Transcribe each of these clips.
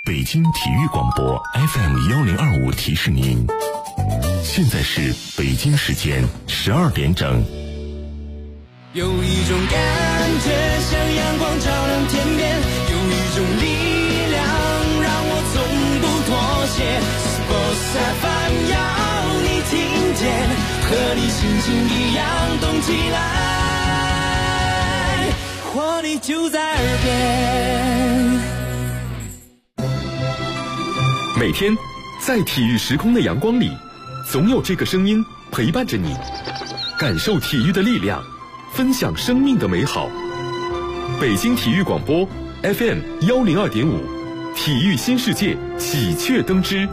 北京体育广播 FM1025提示您，现在是北京时间12点整。 有一种感觉像阳光照亮天边，有一种力量让我从不妥协。Sports FM 要你听见，和你心情一样动起来，活力就在耳边。 每天在体育时空的阳光里，总有这个声音陪伴着你，感受体育的力量，分享生命的美好。北京体育广播 FM102.5，体育新世界喜鹊登枝。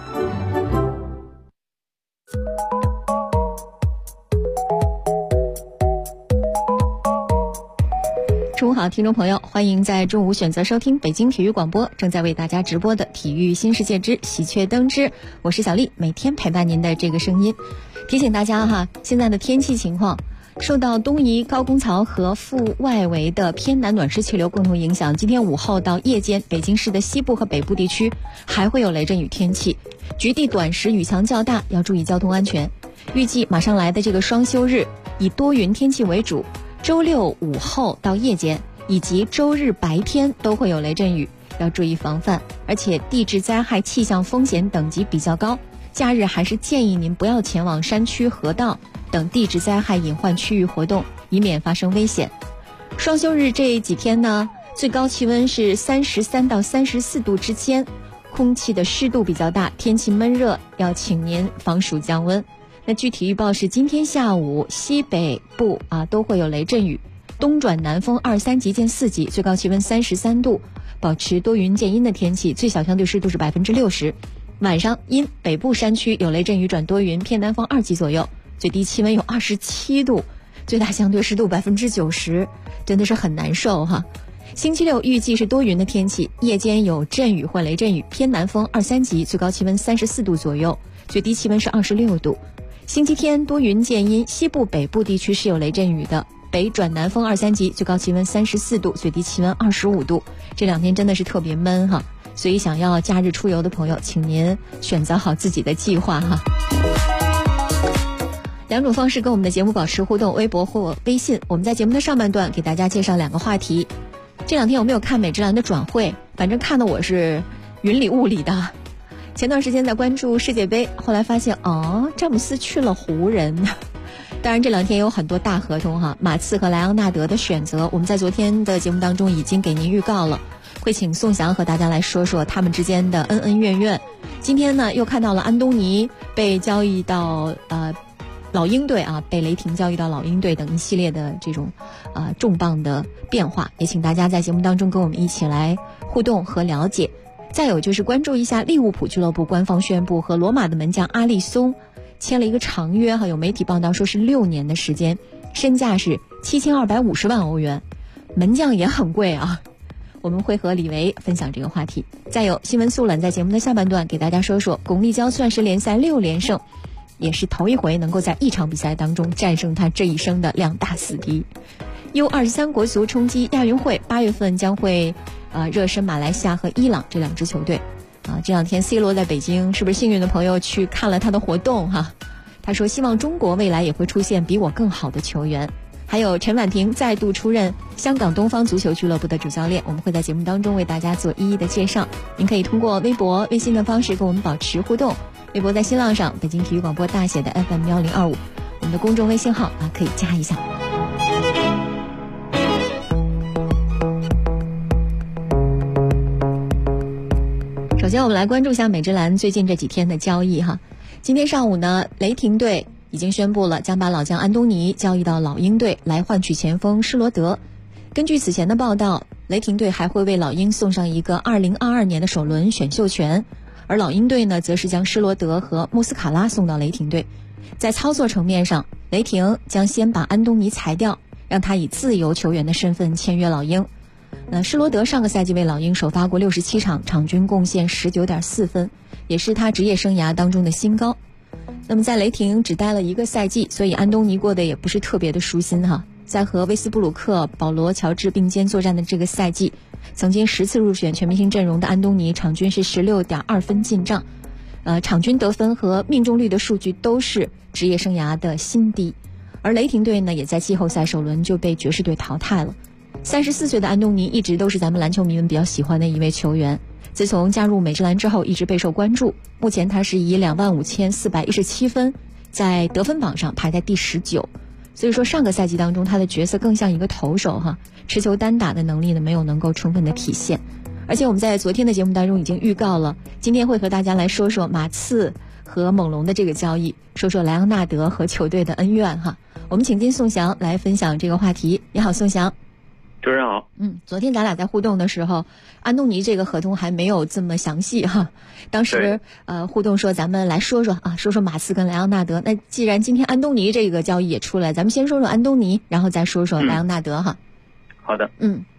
中午好，听众朋友，欢迎在中午选择收听北京体育广播正在为大家直播的体育新世界之喜鹊登枝，我是小丽，每天陪伴您的这个声音。提醒大家哈，现在的天气情况，受到东移高空槽和附外围的偏南暖湿气流共同影响，今天午后到夜间，北京市的西部和北部地区还会有雷阵雨天气，局地短时雨强较大，要注意交通安全。预计马上来的这个双休日以多云天气为主，周六午后到夜间以及周日白天都会有雷阵雨，要注意防范。而且地质灾害气象风险等级比较高，假日还是建议您不要前往山区、河道等地质灾害隐患区域活动，以免发生危险。双休日这几天呢，最高气温是33到34度之间，空气的湿度比较大，天气闷热，要请您防暑降温。那具体预报是今天下午西北部都会有雷阵雨，东转南风2、3级见4级，最高气温33度，保持多云见阴的天气，最小相对湿度是60%。晚上因北部山区有雷阵雨转多云，偏南风2级左右，最低气温有27度，最大相对湿度90%，真的是很难受哈。星期六预计是多云的天气，夜间有阵雨或雷阵雨，偏南风2、3级，最高气温34度左右，最低气温是26度。星期天多云见阴，西部北部地区是有雷阵雨的，北转南风2、3级，最高气温34度，最低气温25度。这两天真的是特别闷哈，所以想要假日出游的朋友，请您选择好自己的计划哈。两种方式跟我们的节目保持互动，微博或微信。我们在节目的上半段给大家介绍2个话题。这两天有没有看美职篮的转会？反正看的我是云里雾里的。前段时间在关注世界杯，后来发现詹姆斯去了湖人。当然这两天有很多大合同哈，马刺和莱昂纳德的选择，我们在昨天的节目当中已经给您预告了，会请宋翔和大家来说说他们之间的恩恩怨怨。今天呢又看到了安东尼被交易到老鹰队被雷霆交易到老鹰队等一系列的这种重磅的变化，也请大家在节目当中跟我们一起来互动和了解。再有就是关注一下利物浦俱乐部官方宣布和罗马的门将阿利松签了一个长约有媒体报道说是6年的时间，身价是7250万欧元，门将也很贵啊。我们会和李维分享这个话题。再有新闻速览，在节目的下半段给大家说说巩立姣钻石联赛6连胜，也是头一回能够在一场比赛当中战胜他这一生的2大死敌。U23国足冲击亚运会，8月份将会热身马来西亚和伊朗这2支球队。这两天 C 罗在北京，是不是幸运的朋友去看了他的活动哈？他说希望中国未来也会出现比我更好的球员。还有陈婉婷再度出任香港东方足球俱乐部的主教练，我们会在节目当中为大家做一一的介绍。您可以通过微博、微信的方式跟我们保持互动。微博在新浪上北京体育广播大写的 FM1025， 我们的公众微信号可以加一下。首先我们来关注一下美职篮最近这几天的交易哈。今天上午呢，雷霆队已经宣布了将把老将安东尼交易到老鹰队来换取前锋施罗德。根据此前的报道，雷霆队还会为老鹰送上一个2022年的首轮选秀权，而老鹰队呢则是将施罗德和穆斯卡拉送到雷霆队。在操作层面上，雷霆将先把安东尼裁掉，让他以自由球员的身份签约老鹰。那施罗德上个赛季为老鹰首发过67场，场均贡献 19.4 分，也是他职业生涯当中的新高。那么在雷霆只待了1个赛季，所以安东尼过得也不是特别的舒心哈。 在和威斯布鲁克、保罗、乔治并肩作战的这个赛季，曾经10次入选全明星阵容的安东尼，场均是16.2分进账，场均得分和命中率的数据都是职业生涯的新低。而雷霆队呢，也在季后赛首轮就被爵士队淘汰了。34岁的安东尼一直都是咱们篮球迷们比较喜欢的一位球员，自从加入美职篮之后一直备受关注。目前他是以25417分在得分榜上排在第19，所以说上个赛季当中他的角色更像一个投手哈，持球单打的能力呢没有能够充分的体现。而且我们在昨天的节目当中已经预告了，今天会和大家来说说马刺和猛龙的这个交易，说说莱昂纳德和球队的恩怨哈。我们请进宋翔来分享这个话题。你好，宋翔。 主持人好。 昨天咱俩在互动的时候，安东尼这个合同还没有这么详细哈。当时互动说咱们来说说马刺跟莱昂纳德。那既然今天安东尼这个交易也出来，咱们先说说安东尼，然后再说说莱昂纳德哈。 好的。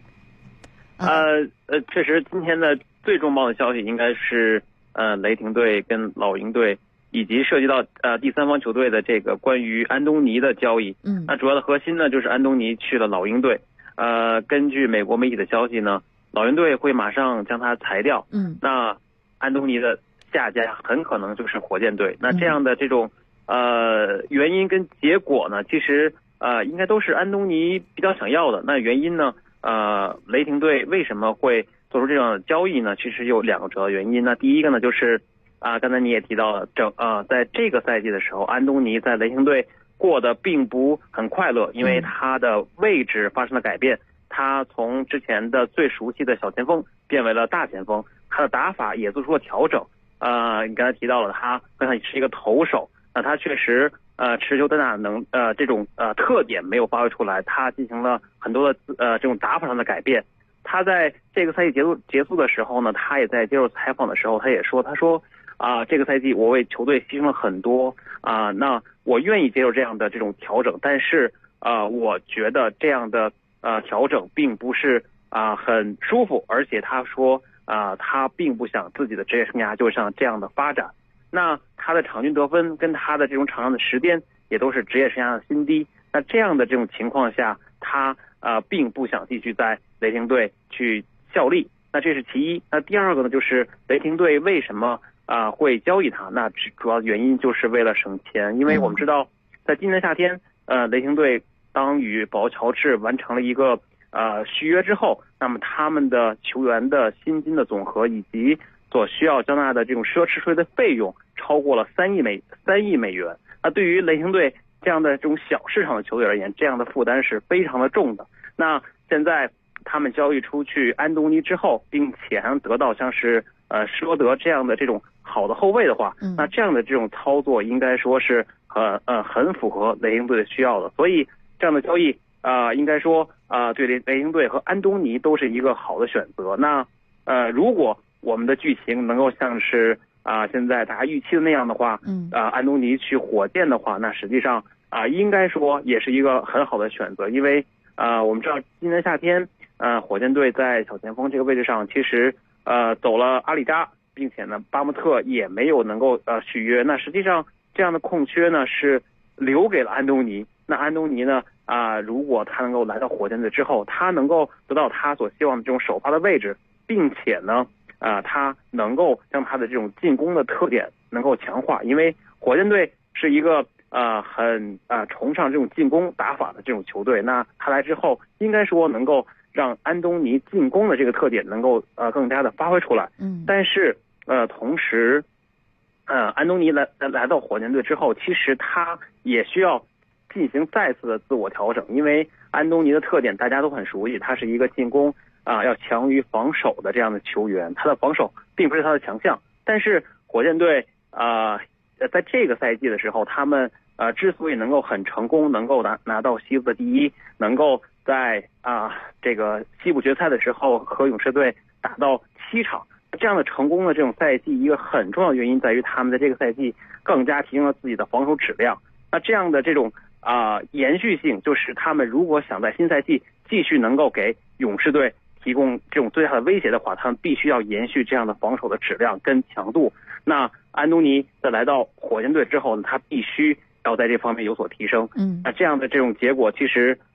确实今天的最重磅的消息应该是雷霆队跟老鹰队以及涉及到第三方球队的这个关于安东尼的交易。那主要的核心呢就是安东尼去了老鹰队。根据美国媒体的消息呢，老鹰队会马上将他裁掉。那安东尼的下家很可能就是火箭队。那这样的这种原因跟结果呢，其实应该都是安东尼比较想要的。那原因呢，雷霆队为什么会做出这样的交易呢？其实有2个主要原因。那第一个呢，就是刚才你也提到了，在这个赛季的时候，安东尼在雷霆队过得并不很快乐，因为他的位置发生了改变，他从之前的最熟悉的小前锋变为了大前锋，他的打法也做出了调整。你刚才提到了他刚才是一个投手，那他确实持球单打这种特点没有发挥出来，他进行了很多的这种打法上的改变。他在这个赛季结束的时候呢，他也在接受采访的时候他也说，他说这个赛季我为球队牺牲了很多那我愿意接受这样的这种调整，但是我觉得这样的调整并不是很舒服，而且他说他并不想自己的职业生涯就像这样的发展。那他的场均得分跟他的这种场上的时间也都是职业生涯的新低。那这样的这种情况下，他并不想继续在雷霆队去效力。那这是其一。那第二个呢，就是雷霆队为什么会交易他？那主要原因就是为了省钱。因为我们知道在今年夏天雷霆队当与保罗乔治完成了一个续约之后，那么他们的球员的薪金的总和以及所需要交纳的这种奢侈税的费用超过了3亿美元。那对于雷霆队这样的这种小市场的球队而言，这样的负担是非常的重的。那现在他们交易出去安东尼之后，并且还能得到像是施罗德这样的这种好的后卫的话，那这样的这种操作应该说是很符合雷霆队的需要的。所以这样的交易应该说对雷霆队和安东尼都是一个好的选择。那如果我们的剧情能够像是现在大家预期的那样的话，安东尼去火箭的话，那实际上应该说也是一个很好的选择。因为我们知道今年夏天火箭队在小前锋这个位置上其实走了阿里扎，并且呢巴莫特也没有能够续约。那实际上这样的空缺呢是留给了安东尼。那安东尼呢如果他能够来到火箭队之后，他能够得到他所希望的这种首发的位置，并且呢他能够将他的这种进攻的特点能够强化。因为火箭队是一个很崇尚这种进攻打法的这种球队，那他来之后应该说能够让安东尼进攻的这个特点能够更加的发挥出来。但是同时安东尼来到火箭队之后，其实他也需要进行再次的自我调整。因为安东尼的特点大家都很熟悉，他是一个进攻要强于防守的这样的球员，他的防守并不是他的强项。但是火箭队在这个赛季的时候，他们之所以能够很成功，能够拿到西部的第一，能够在这个西部决赛的时候和勇士队打到7场，这样的成功的这种赛季，一个很重要的原因在于他们在这个赛季更加提升了自己的防守质量。那这样的这种延续性，就是他们如果想在新赛季继续能够给勇士队提供这种最大的威胁的话，他们必须要延续这样的防守的质量跟强度。那安东尼在来到火箭队之后呢，他必须要在这方面有所提升。那这样的这种结果，其实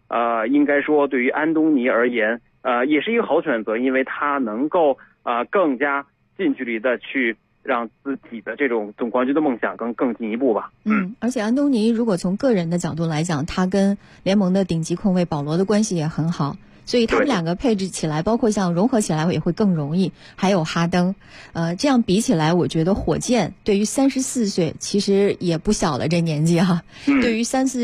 应该说对于安东尼而言，也是一个好选择，因为他能够更加近距离的去让自己的这种总冠军的梦想更进一步吧。 而且安东尼如果从个人的角度来讲，他跟联盟的顶级控卫保罗的关系也很好，所以他们两个配置起来，包括像融合起来也会更容易。还有哈登，这样比起来，我觉得火箭对于34岁其实也不小了，这年纪哈，对于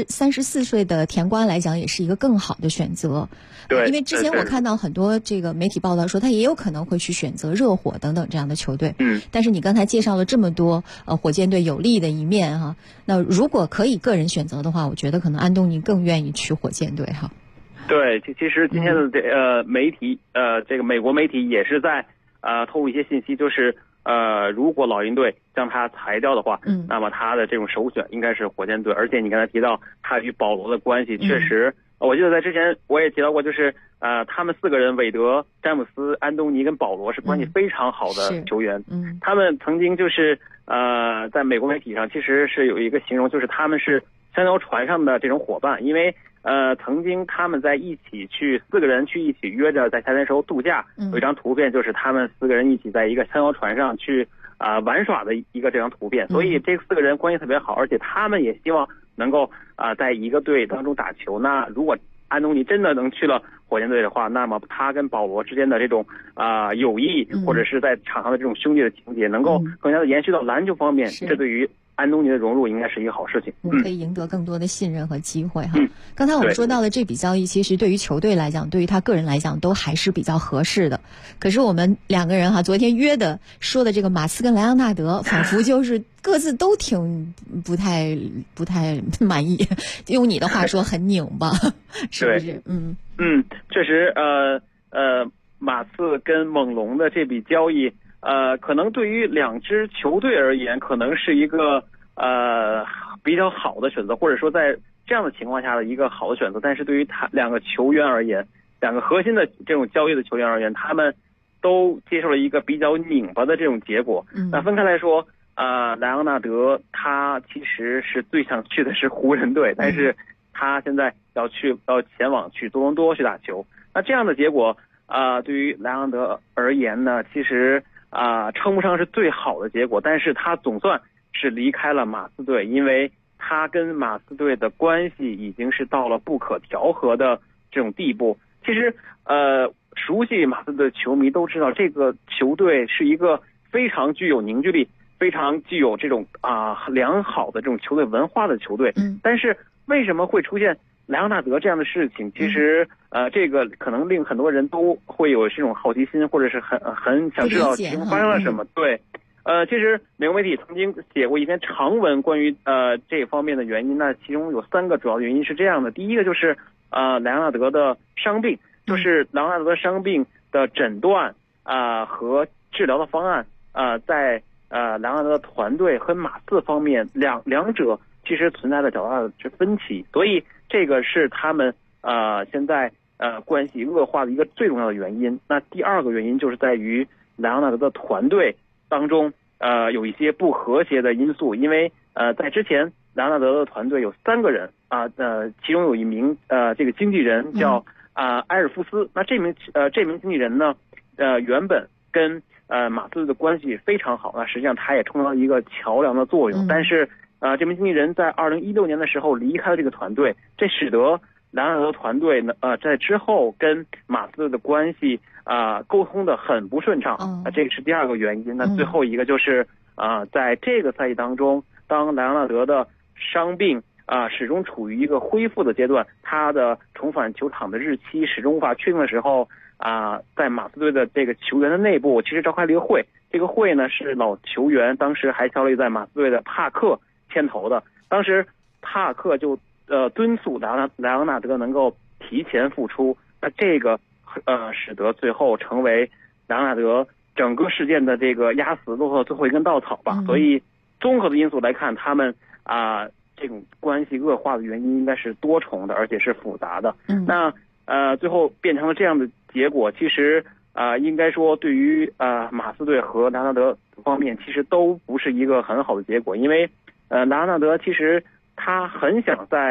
34岁的甜瓜来讲，也是一个更好的选择。 对， 因为之前我看到很多这个媒体报道说，他也有可能会去选择热火等等这样的球队。但是你刚才介绍了这么多火箭队有利的一面哈，那如果可以个人选择的话，我觉得可能安东尼更愿意去火箭队哈。 对，其实今天的媒体这个美国媒体也是在透露一些信息，就是如果老鹰队将他裁掉的话，那么他的这种首选应该是火箭队。而且你刚才提到他与保罗的关系，确实，我记得在之前我也提到过，就是他们4个人，韦德、詹姆斯、安东尼跟保罗是关系非常好的球员。他们曾经就是在美国媒体上其实是有一个形容，就是他们是三条船上的这种伙伴，因为曾经他们在一起去4个人去一起约着在夏天时候度假，有一张图片就是他们4个人一起在一个三条船上去玩耍的一个这张图片，所以这4个人关系特别好，而且他们也希望能够在一个队当中打球。那如果安东尼真的能去了火箭队的话，那么他跟保罗之间的这种友谊，或者是在场上的这种兄弟的情节，能够更加的延续到篮球方面，这对于安东尼的融入应该是一个好事情， 可以赢得更多的信任和机会哈。刚才我们说到的这笔交易，其实对于球队来讲，对于他个人来讲，都还是比较合适的。可是我们2个人哈，昨天说的这个马刺跟莱昂纳德，仿佛就是各自都挺不太满意，用你的话说很拧巴，是不是？ 确实，马刺跟猛龙的这笔交易。可能对于2支球队而言，可能是一个比较好的选择，或者说在这样的情况下的一个好的选择。但是对于他2个球员而言，2个核心的这种交易的球员而言，他们都接受了一个比较拧巴的这种结果。那分开来说，莱昂纳德他其实是最想去的是湖人队，但是他现在要前往去多伦多去打球。那这样的结果，对于莱昂纳德而言呢，其实称不上是最好的结果，但是他总算是离开了马刺队，因为他跟马刺队的关系已经是到了不可调和的这种地步。其实熟悉马刺的球迷都知道，这个球队是一个非常具有凝聚力，非常具有这种良好的这种球队文化的球队。但是为什么会出现莱昂纳德这样的事情？其实这个可能令很多人都会有这种好奇心，或者是很想知道其中发生了什么。对，其实美国媒体曾经写过一篇长文关于这方面的原因。那其中有3个主要的原因是这样的：第一个就是莱昂纳德的伤病，就是莱昂纳德的伤病的诊断和治疗的方案在莱昂纳德的团队和马刺方面两者其实存在着较大的分歧，所以这个是他们现在关系恶化的一个最重要的原因。那第2个原因就是在于莱昂纳德的团队当中有一些不和谐的因素，因为在之前莱昂纳德的团队有3个人其中有一名这个经纪人叫埃尔夫斯。那这名经纪人呢原本跟马刺的关系非常好，那实际上他也充当了一个桥梁的作用。但是这名经纪人在2016年的时候离开了这个团队，这使得莱昂纳德团队呢在之后跟马刺的关系沟通的很不顺畅。这个是第2个原因。那最后一个就是在这个赛季当中，当莱昂纳德的伤病始终处于一个恢复的阶段，他的重返球场的日期始终无法确定的时候，在马刺队的这个球员的内部其实召开了一个会。这个会呢是老球员当时还效力在马刺队的帕克牵头的。当时帕克就敦促莱昂纳德能够提前复出，那这个使得最后成为莱昂纳德整个事件的这个压死骆驼的最后一根稻草吧。所以综合的因素来看，他们这种关系恶化的原因应该是多重的，而且是复杂的。那最后变成了这样的结果，其实应该说对于马刺队和莱昂纳德方面其实都不是一个很好的结果。因为莱昂纳德其实他很想在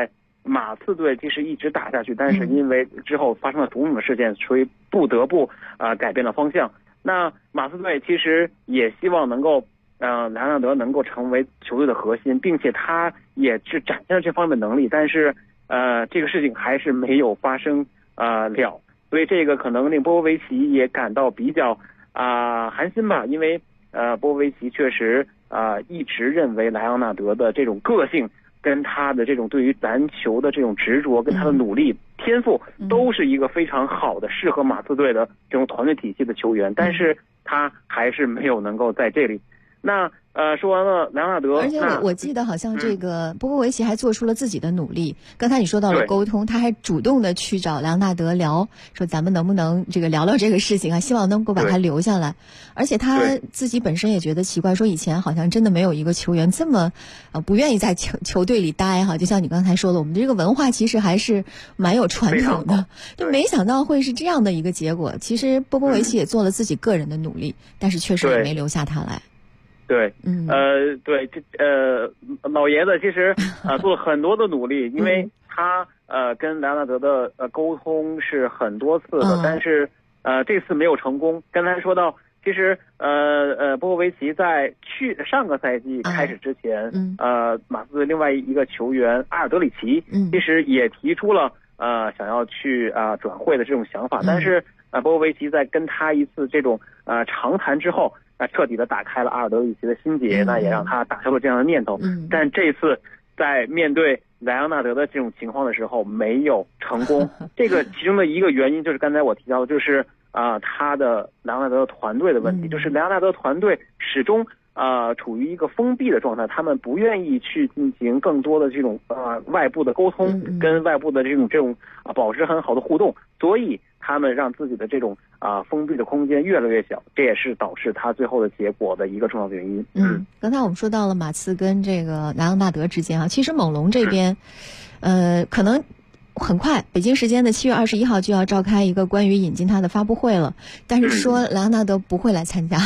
马刺队其实一直打下去，但是因为之后发生了种种的事件，所以不得不改变了方向。那马刺队其实也希望能够莱昂纳德能够成为球队的核心，并且他也是展现了这方面的能力，但是这个事情还是没有发生了，所以这个可能令波波维奇也感到比较寒心吧，因为波波维奇确实一直认为莱昂纳德的这种个性跟他的这种对于篮球的这种执着，跟他的努力天赋都是一个非常好的适合马刺队的这种团队体系的球员，但是他还是没有能够在这里。那说完了莱昂纳德， 而且我记得好像这个波波维奇还做出了自己的努力。刚才你说到了沟通，他还主动的去找莱昂纳德聊，说咱们能不能这个聊聊这个事情啊，希望能够把他留下来。而且他自己本身也觉得奇怪，说以前好像真的没有一个球员这么不愿意在球队里待哈。就像你刚才说的，我们这个文化其实还是蛮有传统的，就没想到会是这样的一个结果。其实波波维奇也做了自己个人的努力，但是确实也没留下他来。 对，对，老爷子其实做了很多的努力，因为他跟莱昂纳德的沟通是很多次的，但是这次没有成功。刚才说到，其实波波维奇在上个赛季开始之前，马刺另外一个球员阿尔德里奇，其实也提出了想要去转会的这种想法，但是波波维奇在跟他一次这种长谈之后，彻底的打开了阿尔德里奇的心结，那也让他打消了这样的念头。但这次在面对莱昂纳德的这种情况的时候没有成功。这个其中的一个原因就是刚才我提到的，就是他的莱昂纳德的团队的问题，就是莱昂纳德团队始终处于一个封闭的状态，他们不愿意去进行更多的这种外部的沟通，跟外部的这种保持很好的互动，所以他们让自己的这种封闭的空间越来越小，这也是导致他最后的结果的一个重要的原因。 刚才我们说到了马刺跟这个莱昂纳德之间其实猛龙这边可能很快北京时间的7月21号就要召开一个关于引进他的发布会了，但是说莱昂纳德不会来参加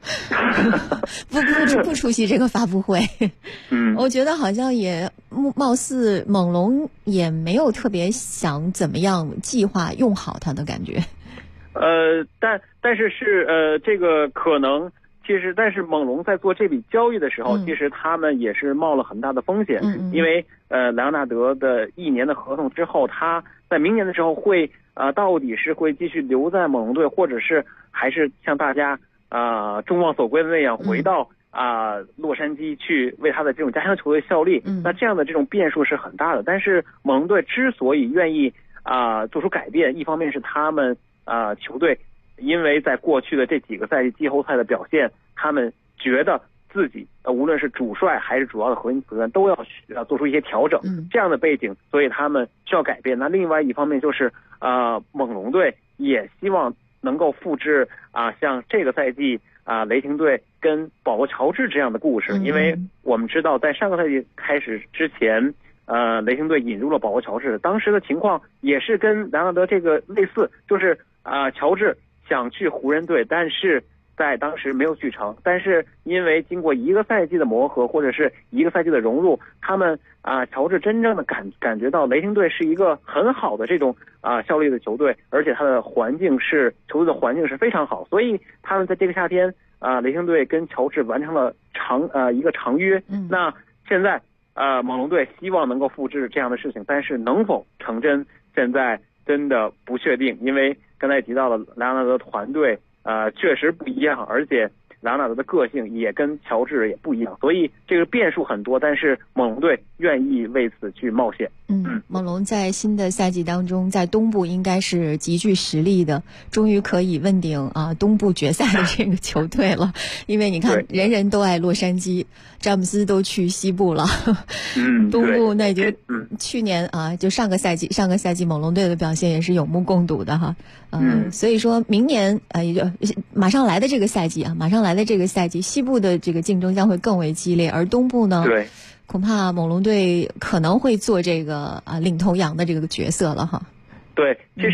不出席这个发布会。我觉得好像也貌似猛龙也没有特别想怎么样计划用好他的感觉。 但是这个可能其实，但是猛龙在做这笔交易的时候，其实他们也是冒了很大的风险，因为莱昂纳德的1年的合同之后，他在明年的时候会到底是会继续留在猛龙队，或者是还是像大家众望所归的那样回到洛杉矶去为他的这种家乡球队效力。那这样的这种变数是很大的。但是猛龙队之所以愿意做出改变，一方面是他们球队因为在过去的这几个赛季季后赛的表现，他们觉得自己无论是主帅还是主要的核心球员都要做出一些调整，这样的背景，所以他们需要改变。那另外一方面就是猛龙队也希望能够复制像这个赛季雷霆队跟保罗乔治这样的故事，因为我们知道在上个赛季开始之前雷霆队引入了保罗乔治，当时的情况也是跟莱昂纳德这个类似，就是乔治想去湖人队，但是在当时没有去成，但是因为经过一个赛季的磨合或者是一个赛季的融入，他们乔治真正的感觉到雷霆队是一个很好的这种效力的球队，而且他的球队的环境是非常好，所以他们在这个夏天雷霆队跟乔治完成了一个长约。那现在猛龙队希望能够复制这样的事情，但是能否成真现在真的不确定，因为刚才也提到了莱昂纳德团队确实不一样，而且莱昂纳德的个性也跟乔治也不一样，所以这个变数很多，但是猛龙队愿意为此去冒险。 猛龙在新的赛季当中在东部应该是极具实力的，终于可以问鼎东部决赛的这个球队了。因为你看人人都爱洛杉矶，詹姆斯都去西部了，东部那就去年就上个赛季猛龙队的表现也是有目共睹的哈。所以说明年也就马上来的这个赛季西部的这个竞争将会更为激烈，而东部呢恐怕猛龙队可能会做这个领头羊的这个角色了哈。 对，其实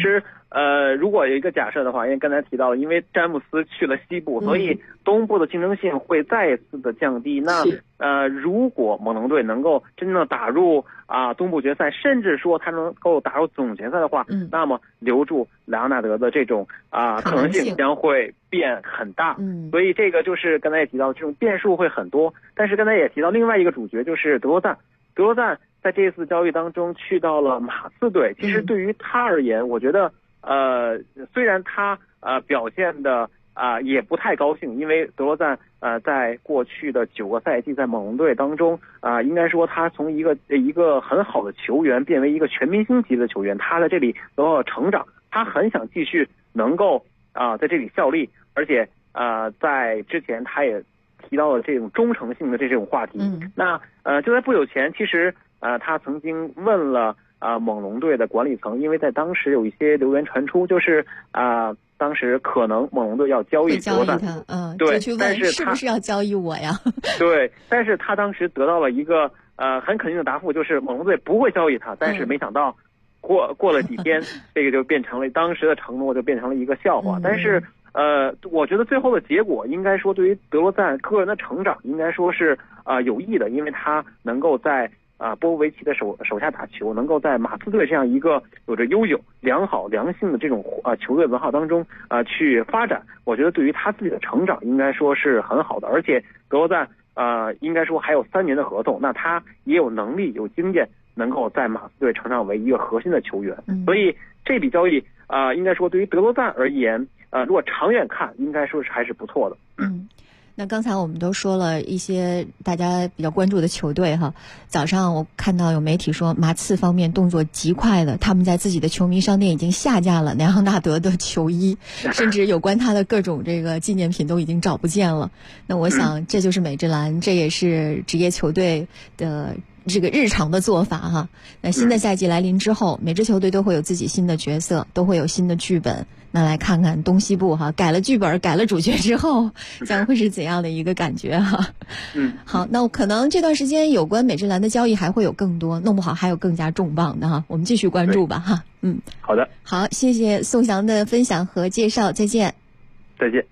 如果有一个假设的话，因为刚才提到了，因为詹姆斯去了西部，所以东部的竞争性会再次的降低。那如果猛龙队能够真正打入东部决赛，甚至说他能够打入总决赛的话，那么留住莱昂纳德的这种可能性将会变很大。所以这个就是刚才也提到，这种变数会很多。但是刚才也提到另外一个主角就是德罗赞，德罗赞在这次交易当中去到了马刺队。其实对于他而言，我觉得虽然他表现的也不太高兴，因为德罗赞在过去的9个赛季在猛龙队当中应该说他从一个很好的球员变为一个全明星级的球员，他在这里得到了成长，他很想继续能够在这里效力，而且在之前他也提到了这种忠诚性的这种话题。那就在不久前，其实他曾经问了猛龙队的管理层，因为在当时有一些流言传出，就是当时可能猛龙队要交易德罗赞，对，但是是不是要交易我呀？ 对，但是他当时得到了一个很肯定的答复，就是猛龙队不会交易他。但是没想到过了几天，这个就变成了当时的承诺就变成了一个笑话。但是我觉得最后的结果应该说对于德罗赞个人的成长应该说是有益的，因为他能够在波波维奇的手下打球，能够在马刺队这样一个有着悠久、良好、良性的这种球队文化当中去发展，我觉得对于他自己的成长应该说是很好的。而且德罗赞应该说还有3年的合同，那他也有能力、有经验，能够在马刺队成长为一个核心的球员。所以这笔交易应该说对于德罗赞而言，如果长远看，应该说是还是不错的。 那刚才我们都说了一些大家比较关注的球队哈。早上我看到有媒体说，马刺方面动作极快的，他们在自己的球迷商店已经下架了莱昂纳德的球衣，甚至有关他的各种这个纪念品都已经找不见了。那我想这就是美职篮，这也是职业球队的这个日常的做法哈。那新的赛季来临之后，每支球队都会有自己新的角色，都会有新的剧本。那来看看东西部哈，改了剧本、改了主角之后，将会是怎样的一个感觉哈？好，那可能这段时间有关美职篮的交易还会有更多，弄不好还有更加重磅的哈，我们继续关注吧哈。 好的， 好，谢谢宋翔的分享和介绍，再见。 再见。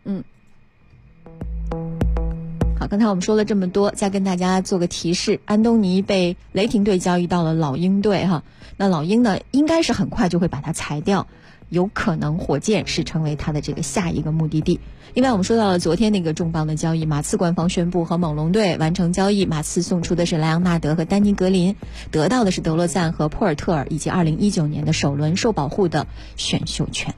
好，刚才我们说了这么多，再跟大家做个提示，安东尼被雷霆队交易到了老鹰队哈。那老鹰呢，应该是很快就会把他裁掉。有可能火箭是成为他的这个下一个目的地。另外我们说到了昨天那个重磅的交易，马刺官方宣布和猛龙队完成交易，马刺送出的是莱昂纳德和丹尼格林，得到的是德罗赞和珀尔特尔以及2019年的首轮受保护的选秀权。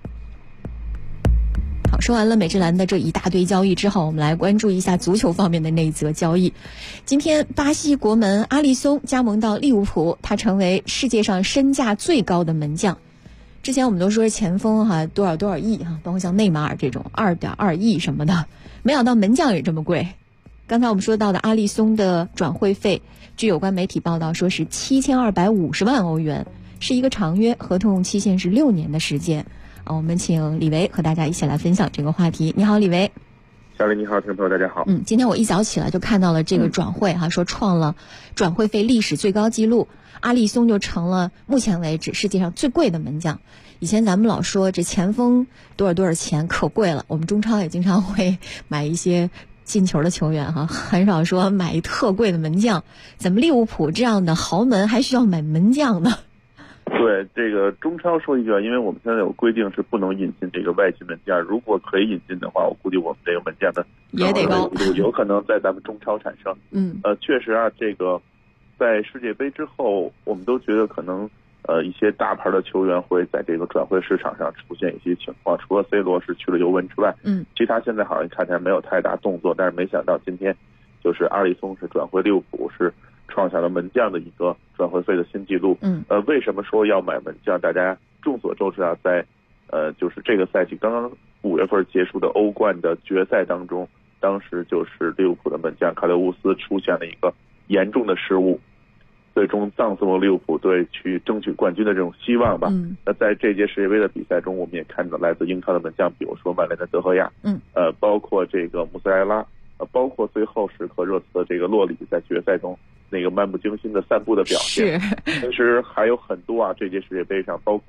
好，说完了美职篮的这一大堆交易之后，我们来关注一下足球方面的那一则交易。今天巴西国门阿利松加盟到利物浦，他成为世界上身价最高的门将。之前我们都说前锋哈多少亿哈，包括像内马尔这种2.2亿什么的，没想到门将也这么贵。刚才我们说到的阿利松的转会费，据有关媒体报道说是7250万欧元，是一个长约，合同期限是6年的时间。我们请李维和大家一起来分享这个话题。你好，李维。 小李你好，听众朋友大家好。 今天我一早起来就看到了这个转会哈，说创了转会费历史最高纪录，阿利松就成了目前为止世界上最贵的门将。以前咱们老说这前锋多少钱可贵了，我们中超也经常会买一些进球的球员哈，很少说买特贵的门将。咱们利物浦这样的豪门还需要买门将呢？ 对，这个中超说一句，因为我们现在有规定是不能引进这个外籍门将，如果可以引进的话，我估计我们这个门将的也得高， 有可能在咱们中超产生。确实啊，这个在世界杯之后，我们都觉得可能一些大牌的球员会在这个转会市场上出现一些情况，除了 C 罗是去了尤文之外，其他现在好像看起来没有太大动作。但是没想到今天就是阿里松是转会利物浦，是创下了门将的一个转会费的新纪录。为什么说要买门将？大家众所周知啊，在就是这个赛季刚刚5月份结束的欧冠的决赛当中，当时就是利物浦的门将卡勒乌斯出现了一个严重的失误，最终葬送了利物浦队去争取冠军的这种希望吧。那在这届世界杯的比赛中，我们也看到来自英超的门将，比如说曼联的德赫亚，包括这个穆斯莱拉，包括最后时刻热刺的这个洛里，在决赛中那个漫不经心的散步的表现。其实还有很多啊，这届世界杯上，包括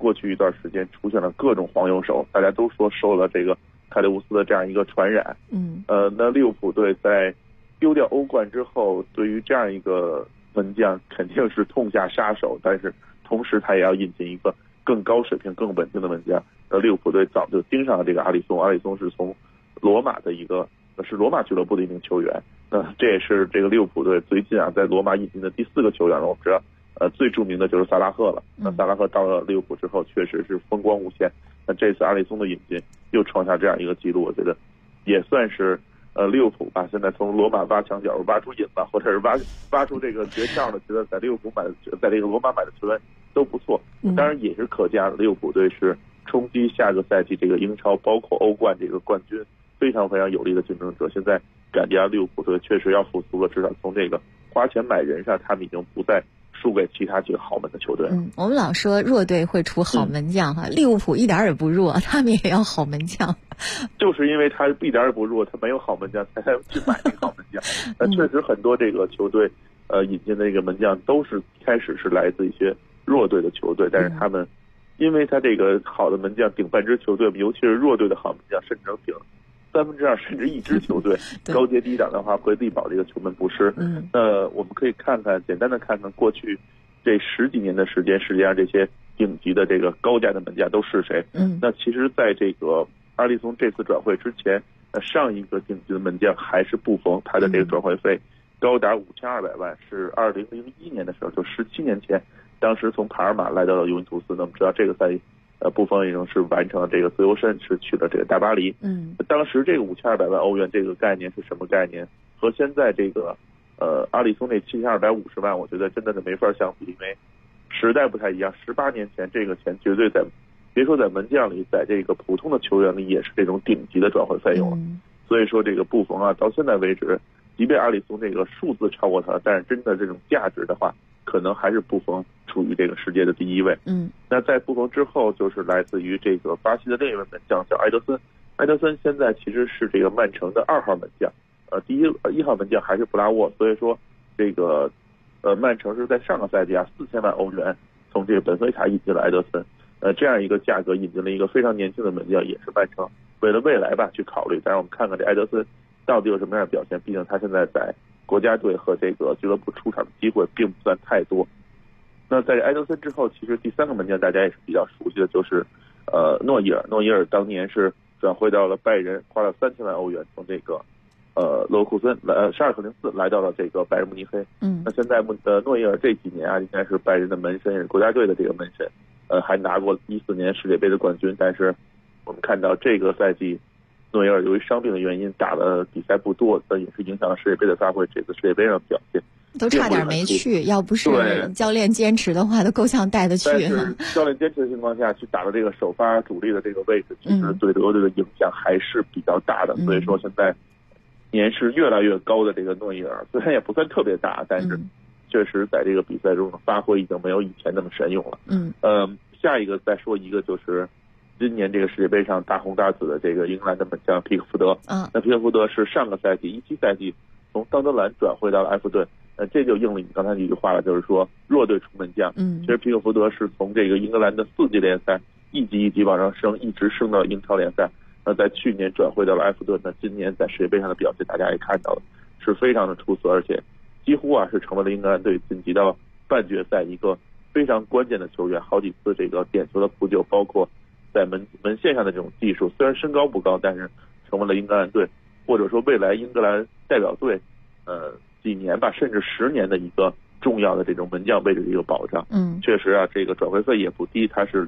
过去一段时间出现了各种黄油手，大家都说受了这个凯利乌斯的这样一个传染。那利物浦队在丢掉欧冠之后，对于这样一个门将肯定是痛下杀手，但是同时他也要引进一个更高水平、更稳定的门将。利物浦队早就盯上了这个阿里松，阿里松是从罗马俱乐部的一名球员。这也是这个利物浦队最近在罗马引进的第4个球员了。我们知道，最著名的就是萨拉赫了。那萨拉赫到了利物浦之后，确实是风光无限。那这次阿里松的引进又创下这样一个记录，我觉得也算是利物浦吧，现在从罗马挖墙脚挖出瘾吧，或者是挖出这个诀窍了，觉得在利物浦在这个罗马买的球员都不错。当然也是可见利物浦队是冲击下个赛季这个英超包括欧冠这个冠军非常非常有力的竞争者。现在感觉利物浦队确实要复苏了，至少从这个花钱买人上，他们已经不再输给其他几个豪门的球队。 我们老说弱队会出好门将利物浦一点也不弱，他们也要好门将。 就是因为他一点也不弱，他没有好门将，才去买这个好门将。那确实很多这个球队引进的这个门将都是开始是来自一些弱队的球队，但是他们因为他这个好的门将顶半支球队，尤其是弱队的好门将，甚至能顶2/3甚至1支球队高阶低档的话，会力保这个球门不失。那我们可以简单的看看过去这10几年的时间，实际上这些顶级的这个高价的门将都是谁。那其实在这个阿里松这次转会之前，上一个顶级的门将还是布冯，他的这个转会费高达5200万，是2001年的时候，就17年前，当时从帕尔马来到了尤文图斯。那么知道这个赛季布冯已经是完成了这个自由身，是去了这个大巴黎。当时这个5200万欧元这个概念是什么概念？和现在这个阿里松那7250万，我觉得真的是没法相比，因为时代不太一样。18年前这个钱绝对别说在门将里，在这个普通的球员里也是这种顶级的转会费用了。所以说这个布冯到现在为止，即便阿里松这个数字超过他，但是真的这种价值的话，可能还是布冯处于这个世界的第1位。那在布冯之后，就是来自于这个巴西的另一位门将叫埃德森。埃德森现在其实是这个曼城的2号门将，1号门将还是布拉沃。所以说这个曼城是在上个赛季4000万欧元从这个本菲卡引进了埃德森。这样一个价格引进了一个非常年轻的门将，也是曼城为了未来吧去考虑。但是我们看看这埃德森到底有什么样的表现，毕竟他现在在国家队和这个俱乐部出场的机会并不算太多。那在埃德森之后，其实第3个门将大家也是比较熟悉的，就是诺伊尔。诺伊尔当年是转会到了拜仁，花了3000万欧元从这个勒库森沙尔克04来到了这个拜仁慕尼黑。那现在诺伊尔这几年应该是拜仁的门神，也是国家队的这个门神。还拿过14年世界杯的冠军。但是我们看到这个赛季诺伊尔由于伤病的原因打的比赛不多，也是影响了世界杯的发挥。这次世界杯上表现都差点没去，要不是教练坚持的话，都够呛带得去。 但是教练坚持的情况下去打了这个首发主力的这个位置，其实对德国队的影响还是比较大的。所以说现在年事越来越高的这个诺伊尔，虽然也不算特别大，但是确实在这个比赛中的发挥已经没有以前那么神勇了。下一个再说一个，就是今年这个世界杯上大红大紫的这个英格兰的门将皮克福德。那皮克福德是上个赛季17赛季从桑德兰转回到了埃弗顿。这就应了你刚才那句话了，就是说弱队出门将。其实皮克福德是从这个英格兰的4级联赛一级一级往上升，一直升到英超联赛。那在去年转回到了埃弗顿，那今年在世界杯上的表现大家也看到了，是非常的出色，而且几乎是成为了英格兰队晋级到半决赛一个非常关键的球员。好几次这个点球的扑救，包括在门线上的这种技术，虽然身高不高，但是成为了英格兰队或者说未来英格兰代表队几年吧，甚至10年的一个重要的这种门将位置的一个保障。确实这个转会费也不低，它是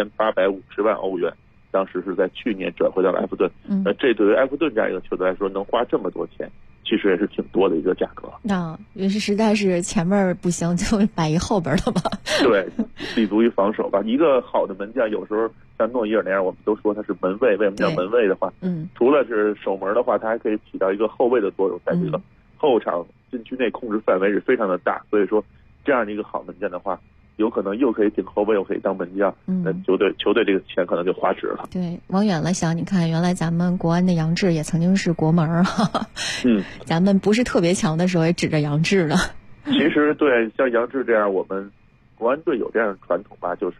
2850万欧元，当时是在去年转回到了埃弗顿。这对于埃弗顿这样一个球队来说，能花这么多钱，其实也是挺多的一个价格。 也是实在是前面不行，就买一后边的吧。 对，立足于防守吧。一个好的门将，有时候像诺伊尔那样，我们都说他是门卫。为什么叫门卫的话，除了是守门的话，他还可以起到一个后卫的作用，在这个后场禁区内控制范围是非常的大。所以说，这样的一个好门将的话，有可能又可以顶后卫，又可以当门将。那球队这个钱可能就花值了。 对，往远了想，你看原来咱们国安的杨志也曾经是国门咱们不是特别强的时候也指着杨志了。 其实对，像杨志这样，我们国安队有这样的传统吧，就是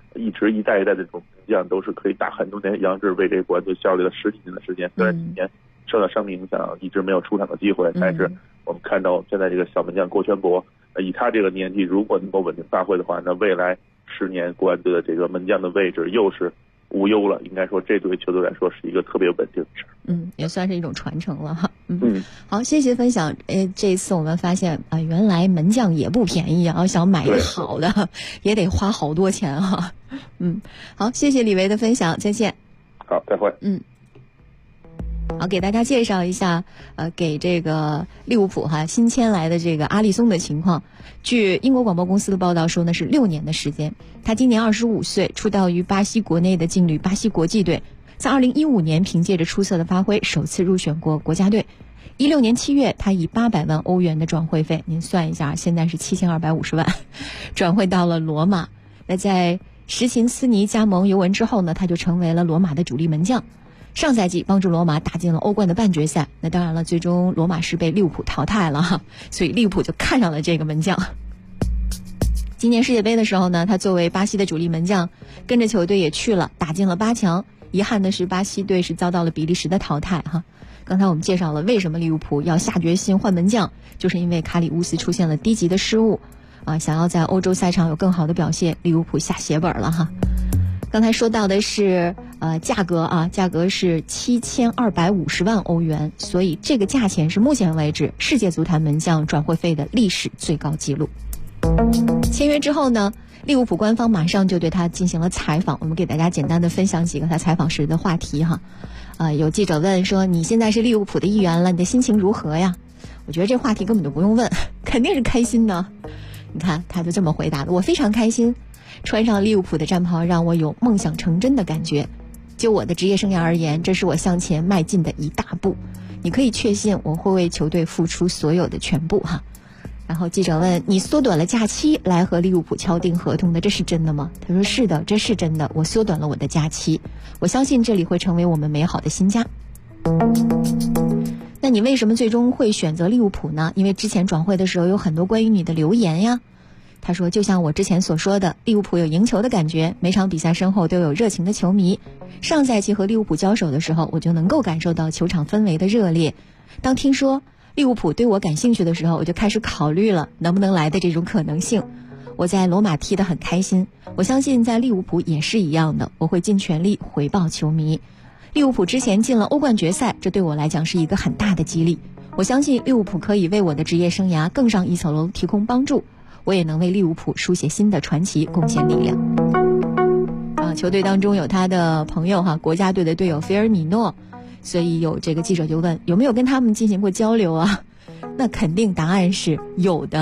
一直一代一代的这种名将都是可以打很多年洋制，为这个国家队效力了10几年的时间。虽然今年受到伤病影响，一直没有出场的机会，但是我们看到现在这个小门将郭全博，以他这个年纪，如果能够稳定发挥的话，那未来10年国安队的这个门将的位置又是无忧了。应该说，这对球队来说是一个特别稳定的事儿。 也算是一种传承了哈。好，谢谢分享。这一次我们发现啊，原来门将也不便宜啊，想买一个好的也得花好多钱哈。好，谢谢李维的分享，再见。 好，再会。 好，给大家介绍一下，给这个利物浦新签来的这个阿利松的情况。据英国广播公司的报道说呢，是6年的时间。他今年25岁，出道于巴西国内的劲旅巴西国际队，在2015年凭借着出色的发挥，首次入选过国家队。16年7月，他以800万欧元的转会费，您算一下，现在是7250万，转会到了罗马。那在什琴斯尼加盟尤文之后呢，他就成为了罗马的主力门将。上赛季帮助罗马打进了欧冠的半决赛，那当然了，最终罗马是被利物浦淘汰了所以利物浦就看上了这个门将。今年世界杯的时候呢，他作为巴西的主力门将，跟着球队也去了，打进了8强。遗憾的是，巴西队是遭到了比利时的淘汰刚才我们介绍了为什么利物浦要下决心换门将，就是因为卡里乌斯出现了低级的失误想要在欧洲赛场有更好的表现，利物浦下血本了刚才说到的是价格是7250万欧元，所以这个价钱是目前为止世界足坛门将转会费的历史最高纪录。签约之后呢，利物浦官方马上就对他进行了采访，我们给大家简单的分享几个他采访时的话题有记者问说，你现在是利物浦的一员了，你的心情如何呀？我觉得这话题根本就不用问，肯定是开心的。你看他就这么回答的，我非常开心，穿上利物浦的战袍让我有梦想成真的感觉。就我的职业生涯而言，这是我向前迈进的一大步。你可以确信我会为球队付出所有的全部然后记者问，你缩短了假期来和利物浦敲定合同的，这是真的吗？他说是的，这是真的，我缩短了我的假期，我相信这里会成为我们美好的新家。那你为什么最终会选择利物浦呢？因为之前转会的时候有很多关于你的留言呀。他说，就像我之前所说的，利物浦有赢球的感觉，每场比赛身后都有热情的球迷。上赛季和利物浦交手的时候，我就能够感受到球场氛围的热烈。当听说利物浦对我感兴趣的时候，我就开始考虑了能不能来的这种可能性。我在罗马踢得很开心，我相信在利物浦也是一样的，我会尽全力回报球迷。利物浦之前进了欧冠决赛，这对我来讲是一个很大的激励。我相信利物浦可以为我的职业生涯更上一层楼提供帮助，我也能为利物浦书写新的传奇，贡献力量。球队当中有他的朋友国家队的队友菲尔米诺，所以有这个记者就问有没有跟他们进行过交流啊？那肯定答案是有的。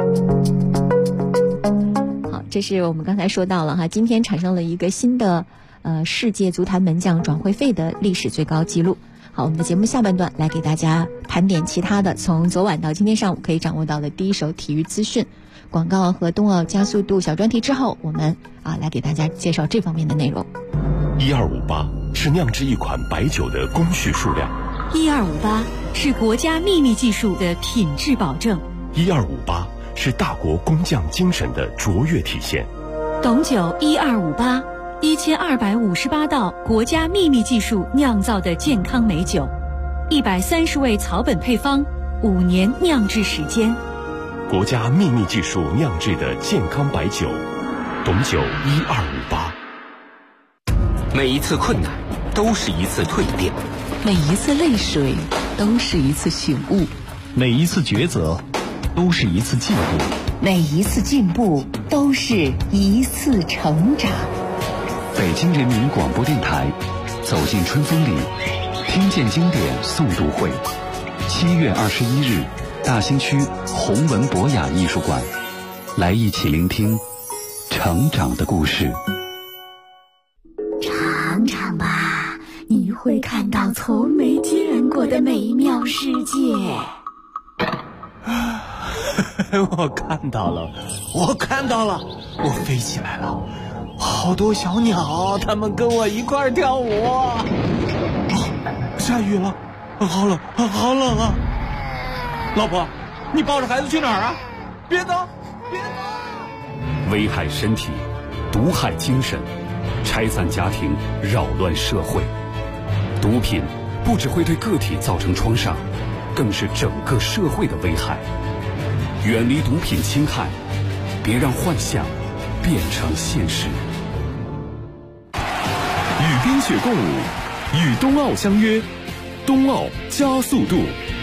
好，这是我们刚才说到了今天产生了一个新的世界足坛门将转会费的历史最高纪录。好，我们的节目下半段来给大家盘点其他的从昨晚到今天上午可以掌握到的第一手体育资讯。广告和冬奥加速度小专题之后，我们来给大家介绍这方面的内容。 1258是酿制一款白酒的工序数量 ，1258是国家秘密技术的品质保证 ，1258是大国工匠精神的卓越体现。 董酒1258，1258道国家秘密技术酿造的健康美酒，130味草本配方，5年酿制时间。 国家秘密技术酿制的健康白酒，董酒1258。 每一次困难都是一次蜕变， 每一次泪水都是一次醒悟， 每一次抉择都是一次进步， 每一次进步都是一次成长。 北京人民广播电台，走进春风里，听见经典诵读会，7月21日，大兴区弘文博雅艺术馆，来一起聆听成长的故事。 尝尝吧，你会看到从没见过的美妙世界。 我看到了，我飞起来了，好多小鸟，它们跟我一块儿跳舞。下雨了，好冷啊！老婆，你抱着孩子去哪儿啊？别走！ 危害身体， 毒害精神，拆散家庭，扰乱社会。毒品不只会对个体造成创伤，更是整个社会的危害。远离毒品侵害，别让幻想变成现实。 与冰雪共舞，与冬奥相约，冬奥加速度。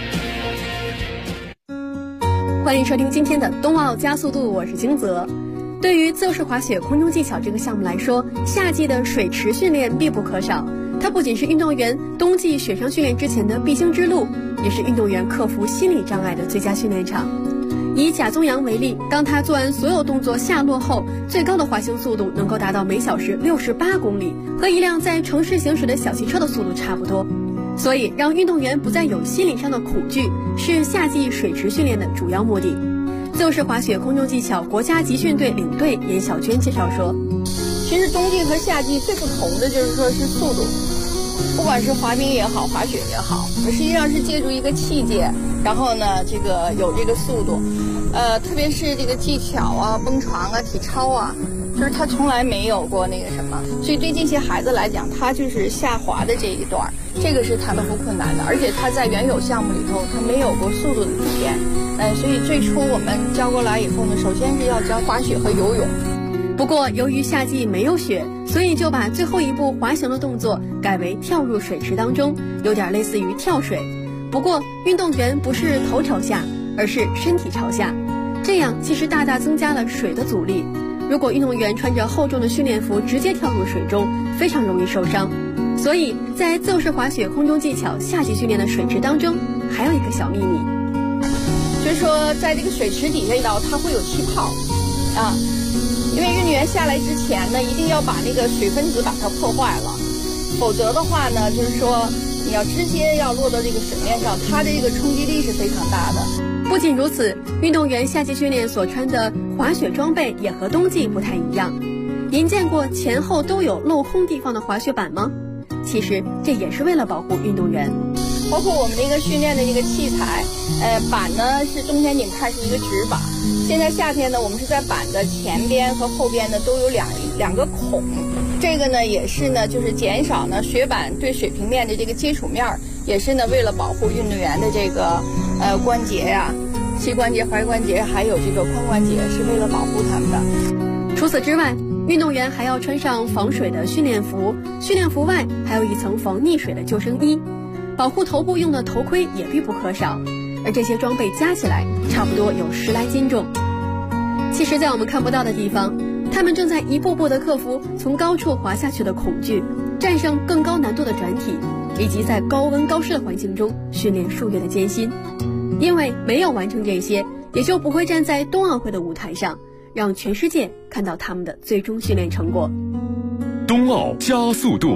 欢迎收听今天的冬奥加速度，我是金泽。对于自由式滑雪空中技巧这个项目来说，夏季的水池训练必不可少。它不仅是运动员冬季雪上训练之前的必经之路，也是运动员克服心理障碍的最佳训练场。以贾宗洋为例，当他做完所有动作下落后，最高的滑行速度能够达到每小时68公里，和一辆在城市行驶的小汽车的速度差不多。所以让运动员不再有心理上的恐惧，是夏季水池训练的主要目的。自由式滑雪空中技巧国家集训队领队严小娟介绍说， 其实冬季和夏季最不同的就是说是速度，不管是滑冰也好，滑雪也好，实际上是借助一个器械，然后呢这个有这个速度，特别是这个技巧啊、蹦床啊、体操啊，就是他从来没有过那个什么，所以对这些孩子来讲，他就是下滑的这一段，这个是他们不困难的，而且他在原有项目里头他没有过速度的体验，所以最初我们教过来以后呢，首先是要教滑雪和游泳。 不过由于夏季没有雪，所以就把最后一步滑行的动作改为跳入水池当中，有点类似于跳水。不过运动员不是头朝下，而是身体朝下，这样其实大大增加了水的阻力。如果运动员穿着厚重的训练服直接跳入水中，非常容易受伤。所以在自由式滑雪空中技巧夏季训练的水池当中，还有一个小秘密， 就是说在这个水池底下它会有气泡啊，因为运动员下来之前呢，一定要把那个水分子把它破坏了，否则的话呢，就是说你要直接要落到这个水面上，它的这个冲击力是非常大的。 不仅如此，运动员夏季训练所穿的滑雪装备也和冬季不太一样。您见过前后都有镂空地方的滑雪板吗？其实这也是为了保护运动员。 包括我们这个训练的这个器材，板呢是冬天你们看是一个直板，现在夏天呢我们是在板的前边和后边呢都有两个孔，这个呢也是呢就是减少呢雪板对水平面的这个接触面，也是呢为了保护运动员的这个关节呀、膝关节、踝关节还有这个髋关节，是为了保护他们的。 除此之外，运动员还要穿上防水的训练服，训练服外还有一层防溺水的救生衣，保护头部用的头盔也必不可少，而这些装备加起来差不多有10来斤重。其实在我们看不到的地方，他们正在一步步地克服从高处滑下去的恐惧，战胜更高难度的转体，以及在高温高湿的环境中训练数月的艰辛。因为没有完成这些，也就不会站在冬奥会的舞台上，让全世界看到他们的最终训练成果。 冬奥加速度。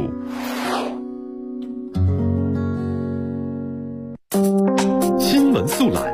新闻速览。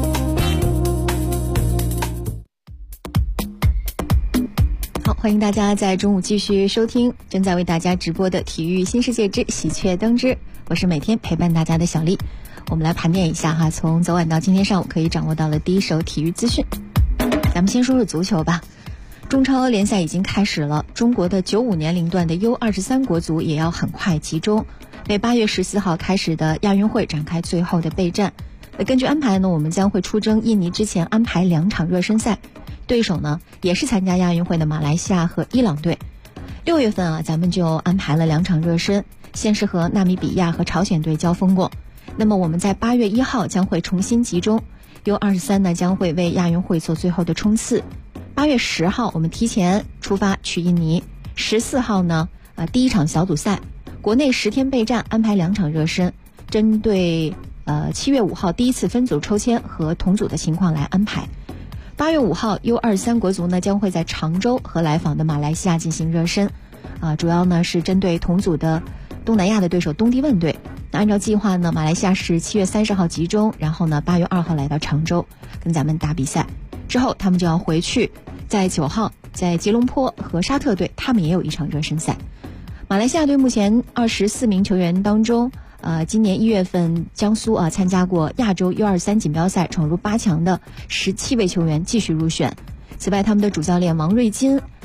好，欢迎大家在中午继续收听正在为大家直播的体育新世界之喜鹊登之，我是每天陪伴大家的小丽。我们来盘点一下哈，从昨晚到今天上午可以掌握到了第一手体育资讯。咱们先说说足球吧。中超联赛已经开始了，中国的95年龄段的 U23 国足也要很快集中，为8月14号开始的亚运会展开最后的备战。根据安排呢，我们将会出征印尼之前安排2场热身赛，对手呢也是参加亚运会的马来西亚和伊朗队。6月份咱们就安排了2场热身，先是和纳米比亚和朝鲜队交锋过。那么我们在8月1号将会重新集中， U23 呢将会为亚运会做最后的冲刺。8月10号我们提前出发去印尼，14号呢第一场小组赛，国内10天备战，安排2场热身，针对7月5号第一次分组抽签和同组的情况来安排。8月5号 U23 国足呢将会在常州和来访的马来西亚进行热身，主要呢是针对同组的东南亚的对手东帝汶队。那按照计划呢，马来西亚是7月30号集中，然后呢8月2号来到常州跟咱们打比赛，之后他们就要回去，在9号在吉隆坡和沙特队他们也有一场热身赛。马来西亚队目前24名球员当中，今年1月份江苏参加过亚洲 U23 锦标赛闯入8强的17位球员继续入选。此外，他们的主教练王瑞金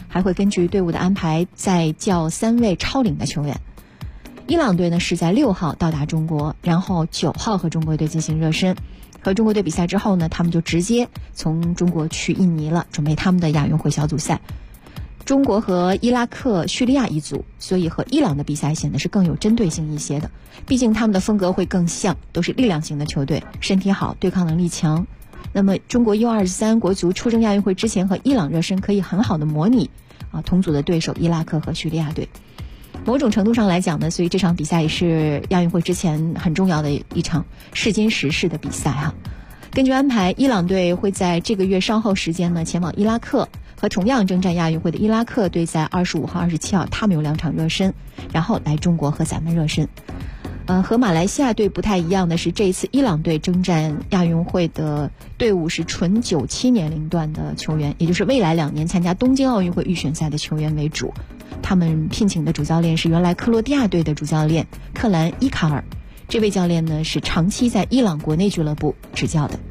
还会根据队伍的安排再叫3位超龄的球员。伊朗队呢是在6号到达中国，然后9号和中国队进行热身。和中国队比赛之后呢，他们就直接从中国去印尼了，准备他们的亚运会小组赛。中国和伊拉克、叙利亚一组，所以和伊朗的比赛显得是更有针对性一些的。毕竟他们的风格会更像，都是力量型的球队，身体好，对抗能力强。那么中国 U23 国足出征亚运会之前和伊朗热身，可以很好的模拟同组的对手伊拉克和叙利亚队。某种程度上来讲呢，所以这场比赛也是亚运会之前很重要的一场试金石式的比赛哈。根据安排，伊朗队会在这个月稍后时间呢前往伊拉克，和同样征战亚运会的伊拉克队在25号、27号他们有2场热身，然后来中国和咱们热身。和马来西亚队不太一样的是，这一次伊朗队征战亚运会的队伍是纯97年龄段的球员，也就是未来2年参加东京奥运会预选赛的球员为主。他们聘请的主教练是原来克罗地亚队的主教练克兰伊卡尔，这位教练呢是长期在伊朗国内俱乐部执教的。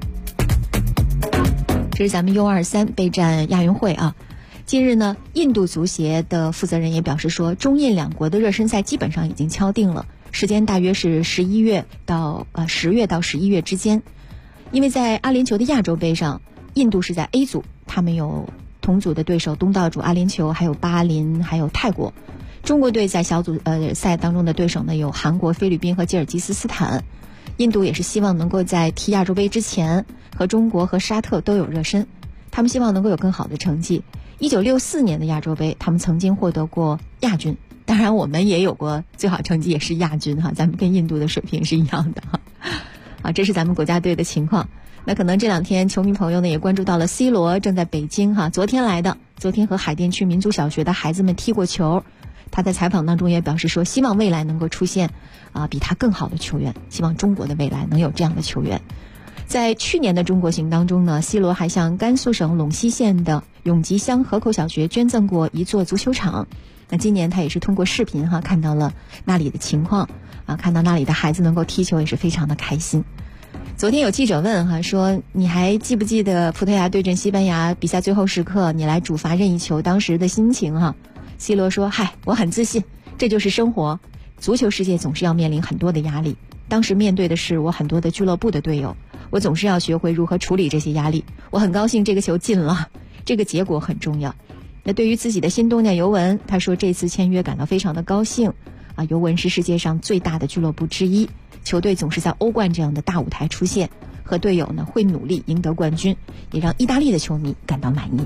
这是咱们 U23 备战亚运会啊。近日呢，印度足协的负责人也表示说，中印2国的热身赛基本上已经敲定了，时间大约是10月到11月之间。因为在阿联酋的亚洲杯上，印度是在 A 组，他们有同组的对手东道主阿联酋，还有巴林，还有泰国。中国队在小组赛当中的对手呢有韩国、菲律宾和吉尔吉斯斯坦。印度也是希望能够在踢亚洲杯之前和中国和沙特都有热身，他们希望能够有更好的成绩。1964年的亚洲杯，他们曾经获得过亚军，当然我们也有过最好成绩，也是亚军哈，咱们跟印度的水平是一样的哈。这是咱们国家队的情况。那可能这2天球迷朋友呢也关注到了 C 罗正在北京哈，昨天来的，昨天和海淀区民族小学的孩子们踢过球。他在采访当中也表示说，希望未来能够出现比他更好的球员，希望中国的未来能有这样的球员。在去年的中国行当中呢， C 罗还向甘肃省陇西县的永吉乡河口小学捐赠过一座足球场。那今年他也是通过视频看到了那里的情况看到那里的孩子能够踢球也是非常的开心。昨天有记者问说你还记不记得葡萄牙对阵西班牙比赛最后时刻你来主罚任意球当时的心情C 罗说，我很自信，这就是生活，足球世界总是要面临很多的压力，当时面对的是我很多的俱乐部的队友，我总是要学会如何处理这些压力。我很高兴这个球进了，这个结果很重要。那对于自己的新东家尤文，他说这次签约感到非常的高兴尤文是世界上最大的俱乐部之一，球队总是在欧冠这样的大舞台出现，和队友呢会努力赢得冠军，也让意大利的球迷感到满意。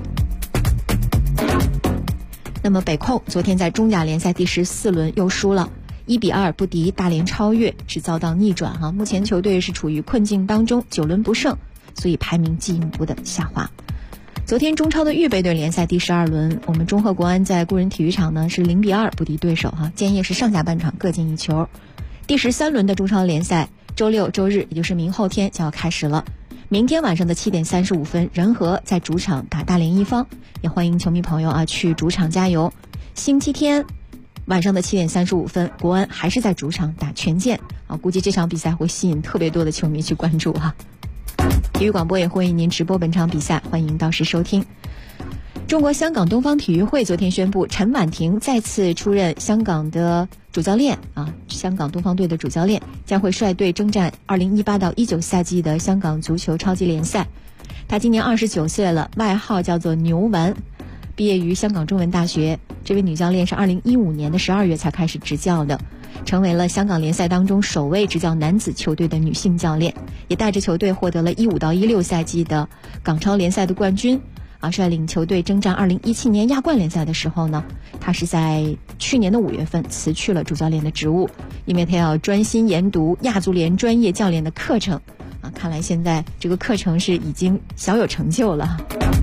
那么北控昨天在中甲联赛第14轮又输了，1-2不敌大连超越，是遭到逆转目前球队是处于困境当中，9轮不胜，所以排名进一步的下滑。昨天中超的预备队联赛第12轮，我们中赫国安在工人体育场呢是0-2不敌对手建业是上下半场各进1球。第13轮的中超联赛周六周日也就是明后天就要开始了。明天晚上的7点35分，仁和在主场打大连一方，也欢迎球迷朋友去主场加油。星期天晚上的7点35分，国安还是在主场打权健估计这场比赛会吸引特别多的球迷去关注体育广播也欢迎您直播本场比赛，欢迎到时收听。中国香港东方体育会昨天宣布，陈婉婷再次出任香港的主教练香港东方队的主教练，将会率队征战2018到19赛季的香港足球超级联赛。他今年29岁了，外号叫做牛丸，毕业于香港中文大学。这位女教练是2015年的12月才开始执教的，成为了香港联赛当中首位执教男子球队的女性教练，也带着球队获得了15到16赛季的港超联赛的冠军率领球队征战2017年亚冠联赛的时候呢，他是在去年的5月份辞去了主教练的职务，因为他要专心研读亚足联专业教练的课程看来现在这个课程是已经小有成就了。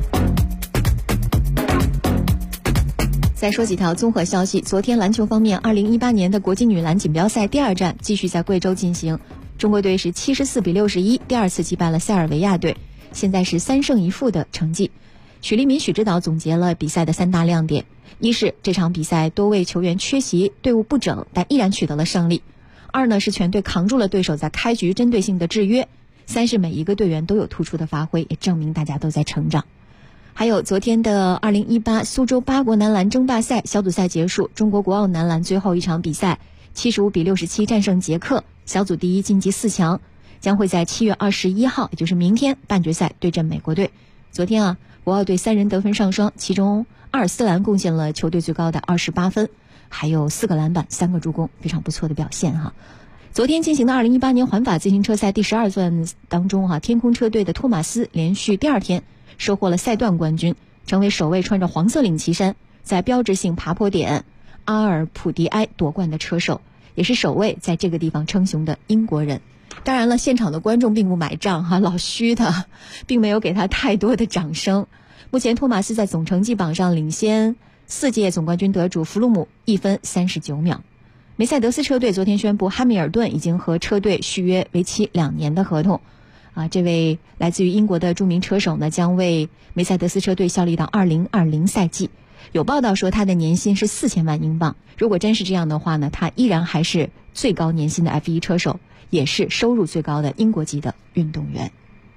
再说几条综合消息，昨天篮球方面，2018年的国际女篮锦标赛第2站继续在贵州进行，中国队是74-61第2次击败了塞尔维亚队，现在是3胜1负的成绩。许利民许指导总结了比赛的3大亮点：一是这场比赛多位球员缺席，队伍不整，但依然取得了胜利；二呢是全队扛住了对手在开局针对性的制约；三是每一个队员都有突出的发挥，也证明大家都在成长。 还有昨天的2018苏州8国男篮争霸赛小组赛结束，中国国奥男篮最后一场比赛75-67战胜捷克，小组第一晋级4强，将会在7月21号，也就是明天半决赛对阵美国队。昨天国奥队3人得分上双，其中阿尔斯兰贡献了球队最高的28分，还有4个篮板3个助攻，非常不错的表现哈。昨天进行的2018年环法自行车赛第12段当中天空车队的托马斯连续第2天收获了赛段冠军，成为首位穿着黄色领旗衫在标志性爬坡点阿尔普迪埃夺冠的车手，也是首位在这个地方称雄的英国人。当然了，现场的观众并不买账老虚的并没有给他太多的掌声。目前托马斯在总成绩榜上领先4届总冠军得主弗鲁姆1分39秒。梅赛德斯车队昨天宣布，汉密尔顿已经和车队续约为期2年的合同。这位来自于英国的著名车手呢，将为梅赛德斯车队效力到2020赛季。有报道说他的年薪是4000万英镑。如果真是这样的话呢，他依然还是最高年薪的 F1 车手，也是收入最高的英国籍的运动员。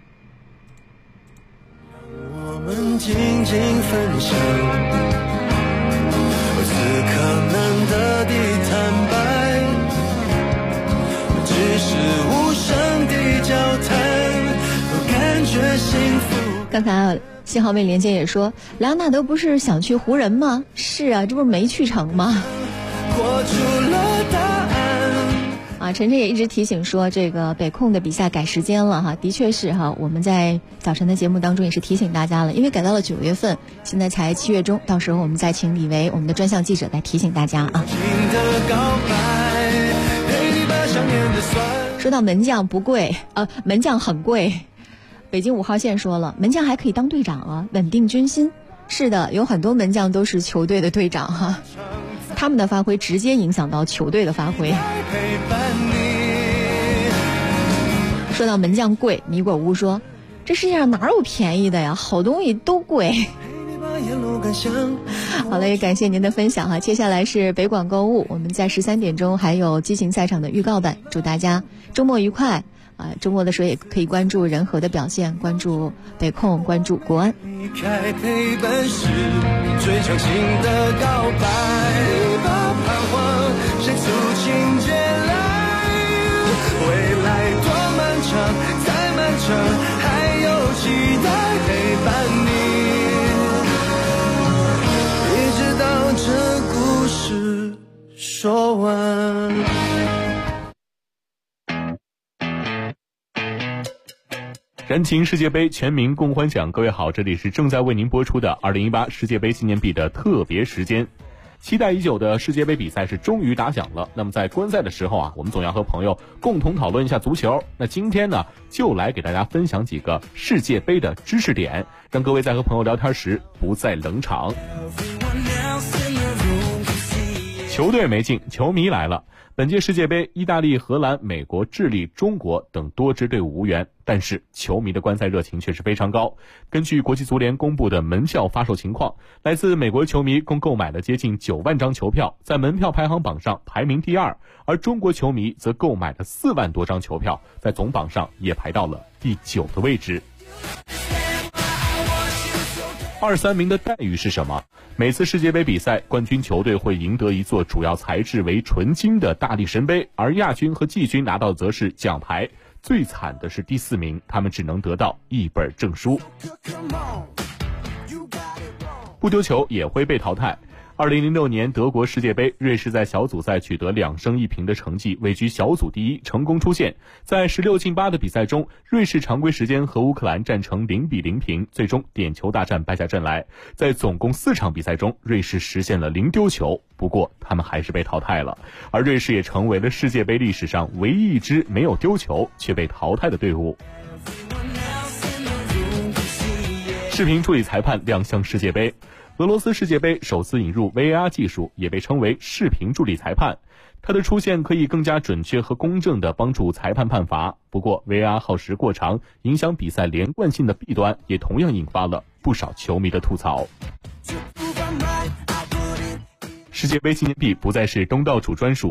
我们静静分享，此刻难得的坦白，只是无声的交谈，我感觉幸福。 刚才信号妹连接也说，莱昂纳德不是想去湖人吗？是啊，这不是没去成吗？ 活出了答案。 晨晨也一直提醒说，这个北控的比赛改时间了的确是我们在早晨的节目当中也是提醒大家了，因为改到了9月份，现在才7月中，到时候我们再请李维我们的专项记者来提醒大家说到门将不贵门将很贵，北京5号线说了，门将还可以当队长稳定军心。是的，有很多门将都是球队的队长他们的发挥直接影响到球队的发挥。说到门将贵，米果屋说，这世界上哪有便宜的呀，好东西都贵。好了，也感谢您的分享接下来是北广购物，我们在13点钟还有激情赛场的预告版，祝大家周末愉快周末的时候也可以关注人和的表现，关注北控，关注国安。 离开陪伴是最长情的告白，把彷徨谁促情节来，未来多漫长，再漫长还有期待陪伴你，一直到这故事说完。 燃情世界杯，全民共欢享。各位好，这里是正在为您播出的2018世界杯纪念币的特别时间。期待已久的世界杯比赛是终于打响了。那么在观赛的时候我们总要和朋友共同讨论一下足球。那今天呢，就来给大家分享几个世界杯的知识点，让各位在和朋友聊天时不再冷场。球队没进，球迷来了。本届世界杯，意大利、荷兰、美国、智利、中国等多支队伍无缘，但是球迷的观赛热情却是非常高。根据国际足联公布的门票发售情况，来自美国球迷共购买了接近9万张球票，在门票排行榜上排名第2，而中国球迷则购买了4万多张球票，在总榜上也排到了第9的位置。2、3名的待遇是什么？每次世界杯比赛，冠军球队会赢得一座主要材质为纯金的大力神杯，而亚军和季军拿到则是奖牌。最惨的是第4名，他们只能得到一本证书。不丢球也会被淘汰。2006年德国世界杯，瑞士在小组赛取得2胜1平的成绩，位居小组第一，成功出线。在16进8的比赛中，瑞士常规时间和乌克兰战成0-0平，最终点球大战败下阵来。在总共4场比赛中，瑞士实现了0丢球，不过他们还是被淘汰了。而瑞士也成为了世界杯历史上唯一一支没有丢球却被淘汰的队伍。视频助理裁判亮相世界杯。俄罗斯世界杯首次引入 VAR 技术，也被称为视频助理裁判。它的出现可以更加准确和公正地帮助裁判判罚。不过 VAR 耗时过长，影响比赛连贯性的弊端也同样引发了不少球迷的吐槽。世界杯纪念币不再是东道主专属。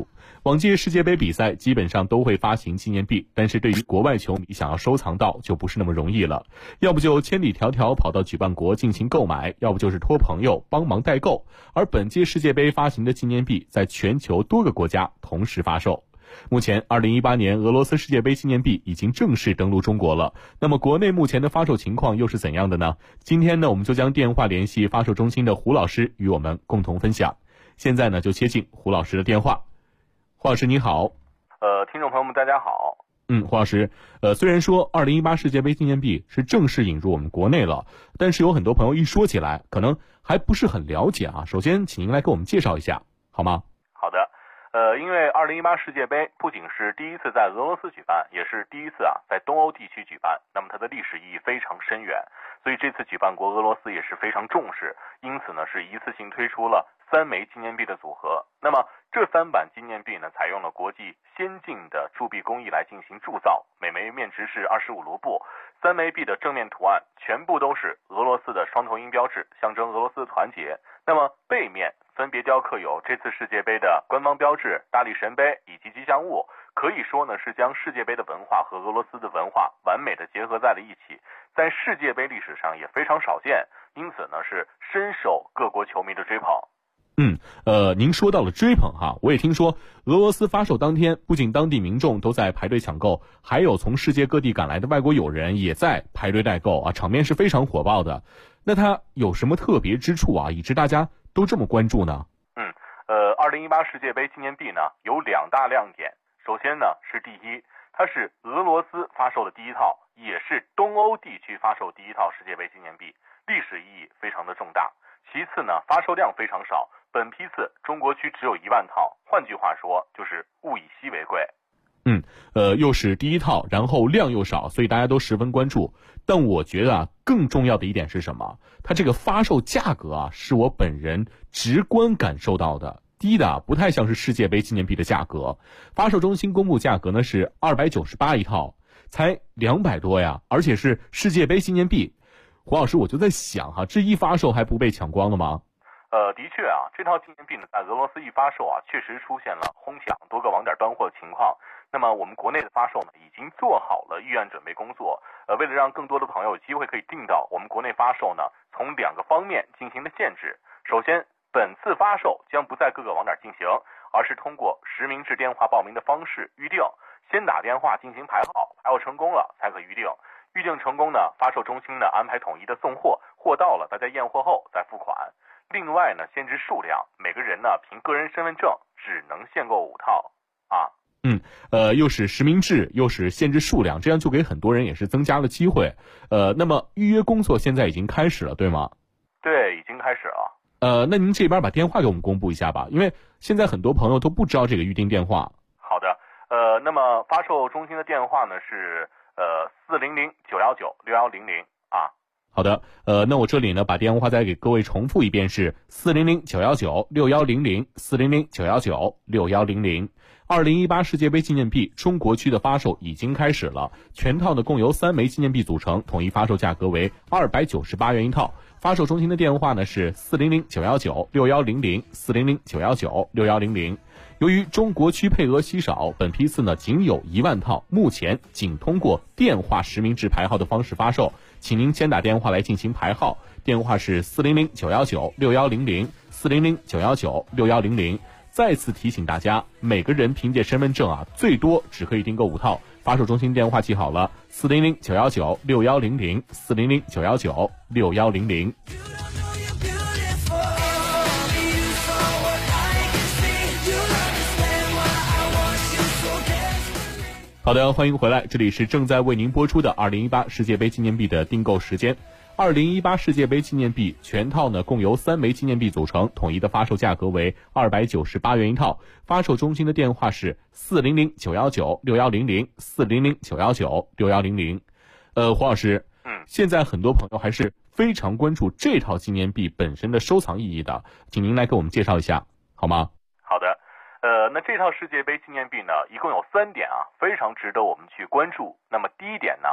往届世界杯比赛基本上都会发行纪念币，但是对于国外球迷想要收藏到就不是那么容易了，要不就千里迢迢跑到举办国进行购买，要不就是托朋友帮忙代购。而本届世界杯发行的纪念币在全球多个国家同时发售。目前2018年俄罗斯世界杯纪念币已经正式登陆中国了，那么国内目前的发售情况又是怎样的呢？今天呢，我们就将电话联系发售中心的胡老师与我们共同分享。现在呢，就接进胡老师的电话。胡老师你好。 听众朋友们大家好。 胡老师，虽然说2018世界杯纪念币是正式引入我们国内了，但是有很多朋友一说起来可能还不是很了解啊。首先请您来给我们介绍一下好吗？ 好的。因为2018世界杯不仅是第一次在俄罗斯举办，也是第一次在东欧地区举办，那么它的历史意义非常深远，所以这次举办国俄罗斯也是非常重视，因此呢是一次性推出了3枚纪念币的组合。那么这3版纪念币呢，采用了国际先进的铸币工艺来进行铸造，每枚面值是25卢布。3枚币的正面图案全部都是俄罗斯的双头鹰标志，象征俄罗斯的团结。那么背面分别雕刻有这次世界杯的官方标志、大力神杯以及吉祥物，可以说呢是将世界杯的文化和俄罗斯的文化完美的结合在了一起，在世界杯历史上也非常少见，因此呢是深受各国球迷的追捧。 您说到了追捧哈，我也听说俄罗斯发售当天，不仅当地民众都在排队抢购，还有从世界各地赶来的外国友人也在排队代购啊，场面是非常火爆的。那它有什么特别之处啊，以致大家都这么关注呢 ？2018世界杯纪念币呢有2大亮点。首先呢是第一，它是俄罗斯发售的第一套，也是东欧地区发售第一套世界杯纪念币，历史意义非常的重大。其次呢，发售量非常少，本批次中国区只有1万套，换句话说就是物以稀为贵。 又是第一套，然后量又少，所以大家都十分关注。但我觉得更重要的一点是什么？它这个发售价格是我本人直观感受到的，低的不太像是世界杯纪念币的价格。发售中心公布价格呢是298一套，才200多呀，而且是世界杯纪念币。胡老师，我就在想这一发售还不被抢光了吗？ 的确这套纪念币呢，在俄罗斯一发售确实出现了哄抢，多个网点断货的情况。那么我们国内的发售呢，已经做好了预案准备工作。为了让更多的朋友有机会可以订到，我们国内发售呢，从2个方面进行了限制。首先，本次发售将不在各个网点进行，而是通过实名制电话报名的方式预定，先打电话进行排号，排号成功了才可预定。预定成功呢，发售中心呢安排统一的送货，货到了大家验货后再付款。另外呢，限制数量，每个人呢凭个人身份证只能限购5套又是实名制，又是限制数量，这样就给很多人也是增加了机会。那么预约工作现在已经开始了，对吗？ 对，已经开始了。 那您这边把电话给我们公布一下吧，因为现在很多朋友都不知道这个预订电话。 好的。那么发售中心的电话呢是400-919-6100 好的，那我这里呢把电话再给各位重复一遍，是400-919-6100 400-919-6100。2018世界杯纪念币中国区的发售已经开始了，全套呢共由3枚纪念币组成，统一发售价格为298元一套。发售中心的电话呢是400-919-6100 400-919-6100。由于中国区配额稀少，本批次呢仅有1万套，目前仅通过电话实名制排号的方式发售，请您先打电话来进行排号，电话是400-919-6100 400-919-6100。再次提醒大家，每个人凭借身份证最多只可以订购5套。发售中心电话记好了，400-919-6100 400-919-6100。好的，欢迎回来，这里是正在为您播出的2018世界杯纪念币的订购时间。2018世界杯纪念币全套呢共由3枚纪念币组成，统一的发售价格为298元一套。发售中心的电话是400-919-6100 400-919-6100。胡老师，现在很多朋友还是非常关注这套纪念币本身的收藏意义的，请您来给我们介绍一下好吗？ 好的。那这套世界杯纪念币呢，一共有3点非常值得我们去关注。那么第一点呢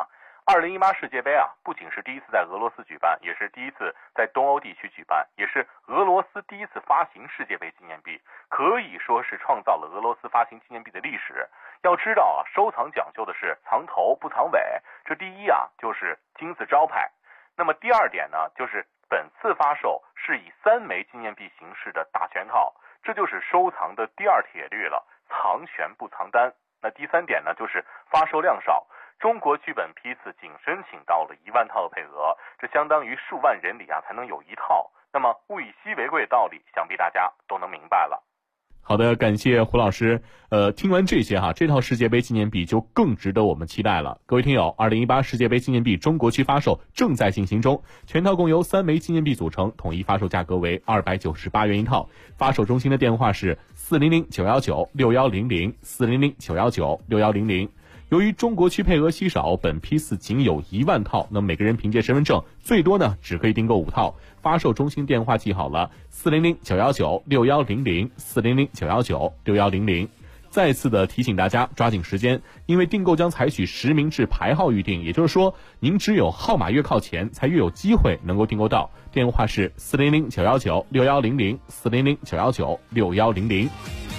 2018世界杯啊，不仅是第一次在俄罗斯举办，也是第一次在东欧地区举办，也是俄罗斯第一次发行世界杯纪念币，可以说是创造了俄罗斯发行纪念币的历史。要知道啊，收藏讲究的是藏头不藏尾，这第一啊就是金字招牌。那么第二点呢，就是本次发售是以3枚纪念币形式的大全套，这就是收藏的第二铁律了，藏全不藏单。那第三点呢，就是发售量少。中国剧本批次仅申请到了1万套的配额，这相当于数万人里啊才能有一套。那么物以稀为贵的道理，想必大家都能明白了。 好的，感谢胡老师。听完这些哈，这套世界杯纪念币就更值得我们期待了。各位听友，2018世界杯纪念币中国区发售正在进行中，全套共由3枚纪念币组成，统一发售价格为298元一套。发售中心的电话是400-919-6100 400-919-6100。由于中国区配额稀少，本批次仅有1万套，那么每个人凭借身份证最多呢只可以订购5套。发售中心电话记好了，400-919-6100 400-919-6100。再次的提醒大家抓紧时间，因为订购将采取实名制排号预订，也就是说您只有号码越靠前才越有机会能够订购到。电话是400-919-6100 400-919-6100。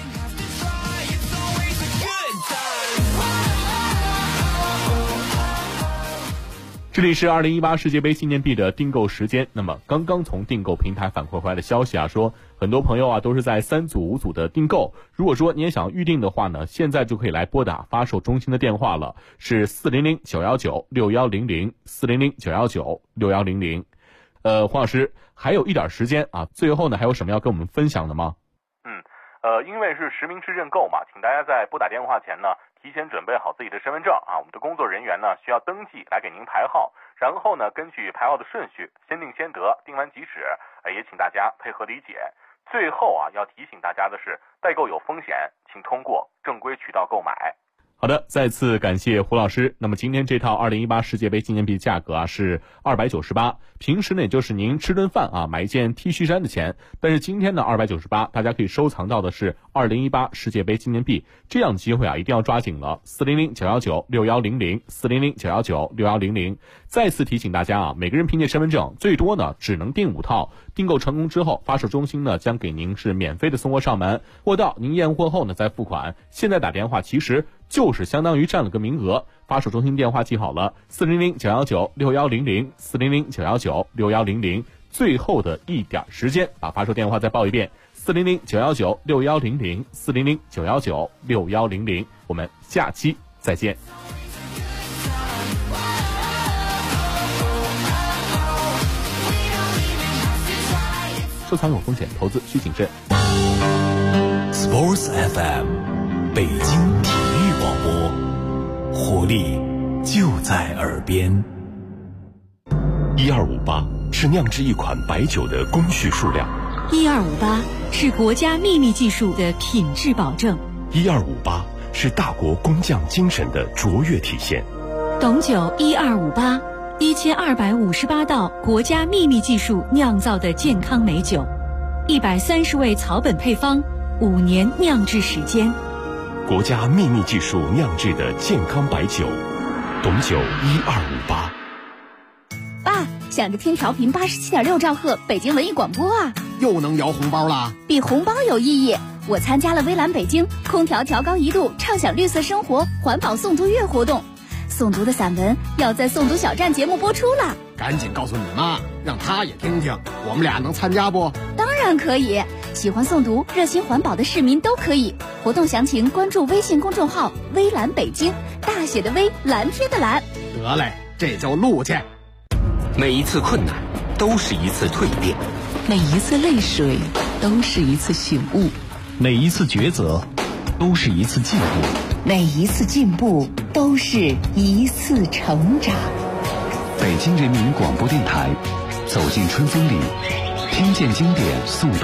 这里是2018世界杯纪念币的订购时间。那么刚刚从订购平台反馈回来的消息啊，说很多朋友啊都是在3组5组的订购。如果说你也想预定的话呢，现在就可以来拨打发售中心的电话了，是400-919-6100 400-919-6100。黄老师还有一点时间啊，最后呢还有什么要跟我们分享的吗？ 因为是实名制认购嘛，请大家在拨打电话前呢提前准备好自己的身份证啊，我们的工作人员呢需要登记来给您排号，然后呢根据排号的顺序先定先得，定完即止，也请大家配合理解。最后啊要提醒大家的是，代购有风险，请通过正规渠道购买。 好的，再次感谢胡老师。那么今天这套2018世界杯纪念币价格啊是298，平时呢也就是您吃顿饭啊买一件 T 恤衫的钱，但是今天呢298，大家可以收藏到的是2018世界杯纪念币，这样的机会啊一定要抓紧了。400-919-6100 400-919-6100。再次提醒大家啊，每个人凭借身份证最多呢只能订5套，订购成功之后，发售中心呢将给您是免费的送货上门，货到您验货后呢再付款。现在打电话其实就是相当于占了个名额。发售中心电话记好了，400-919-6100 400-919-6100。最后的一点时间，把发售电话再报一遍，400-919-6100 400-919-6100。我们下期再见。收藏有风险，投资需谨慎。 Sports FM， 北京体育广播，活力就在耳边。1258是酿制一款白酒的工序数量 ，1258是国家秘密技术的品质保证 ，1258是大国工匠精神的卓越体现。 董酒1258。1258道国家秘密技术酿造的健康美酒，130味草本配方，5年酿制时间。 国家秘密技术酿制的健康白酒，董酒1258。 爸，想着听调频87.6兆赫北京文艺广播啊， 又能摇红包啦！ 比红包有意义。我参加了微蓝北京空调调高1度，畅享绿色生活环保诵读月活动。诵读的散文要在诵读小站节目播出了， 赶紧告诉你妈，让她也听听。我们俩能参加不？ 当然可以，喜欢诵读、热心环保的市民都可以。活动详情关注微信公众号“微蓝北京”，大写的微，蓝天的蓝。 得嘞，这就录去。 每一次困难都是一次蜕变， 每一次泪水都是一次醒悟， 每一次抉择都是一次进步， 每一次进步都是一次成长。 北京人民广播电台，走进春风里，听见经典，诵读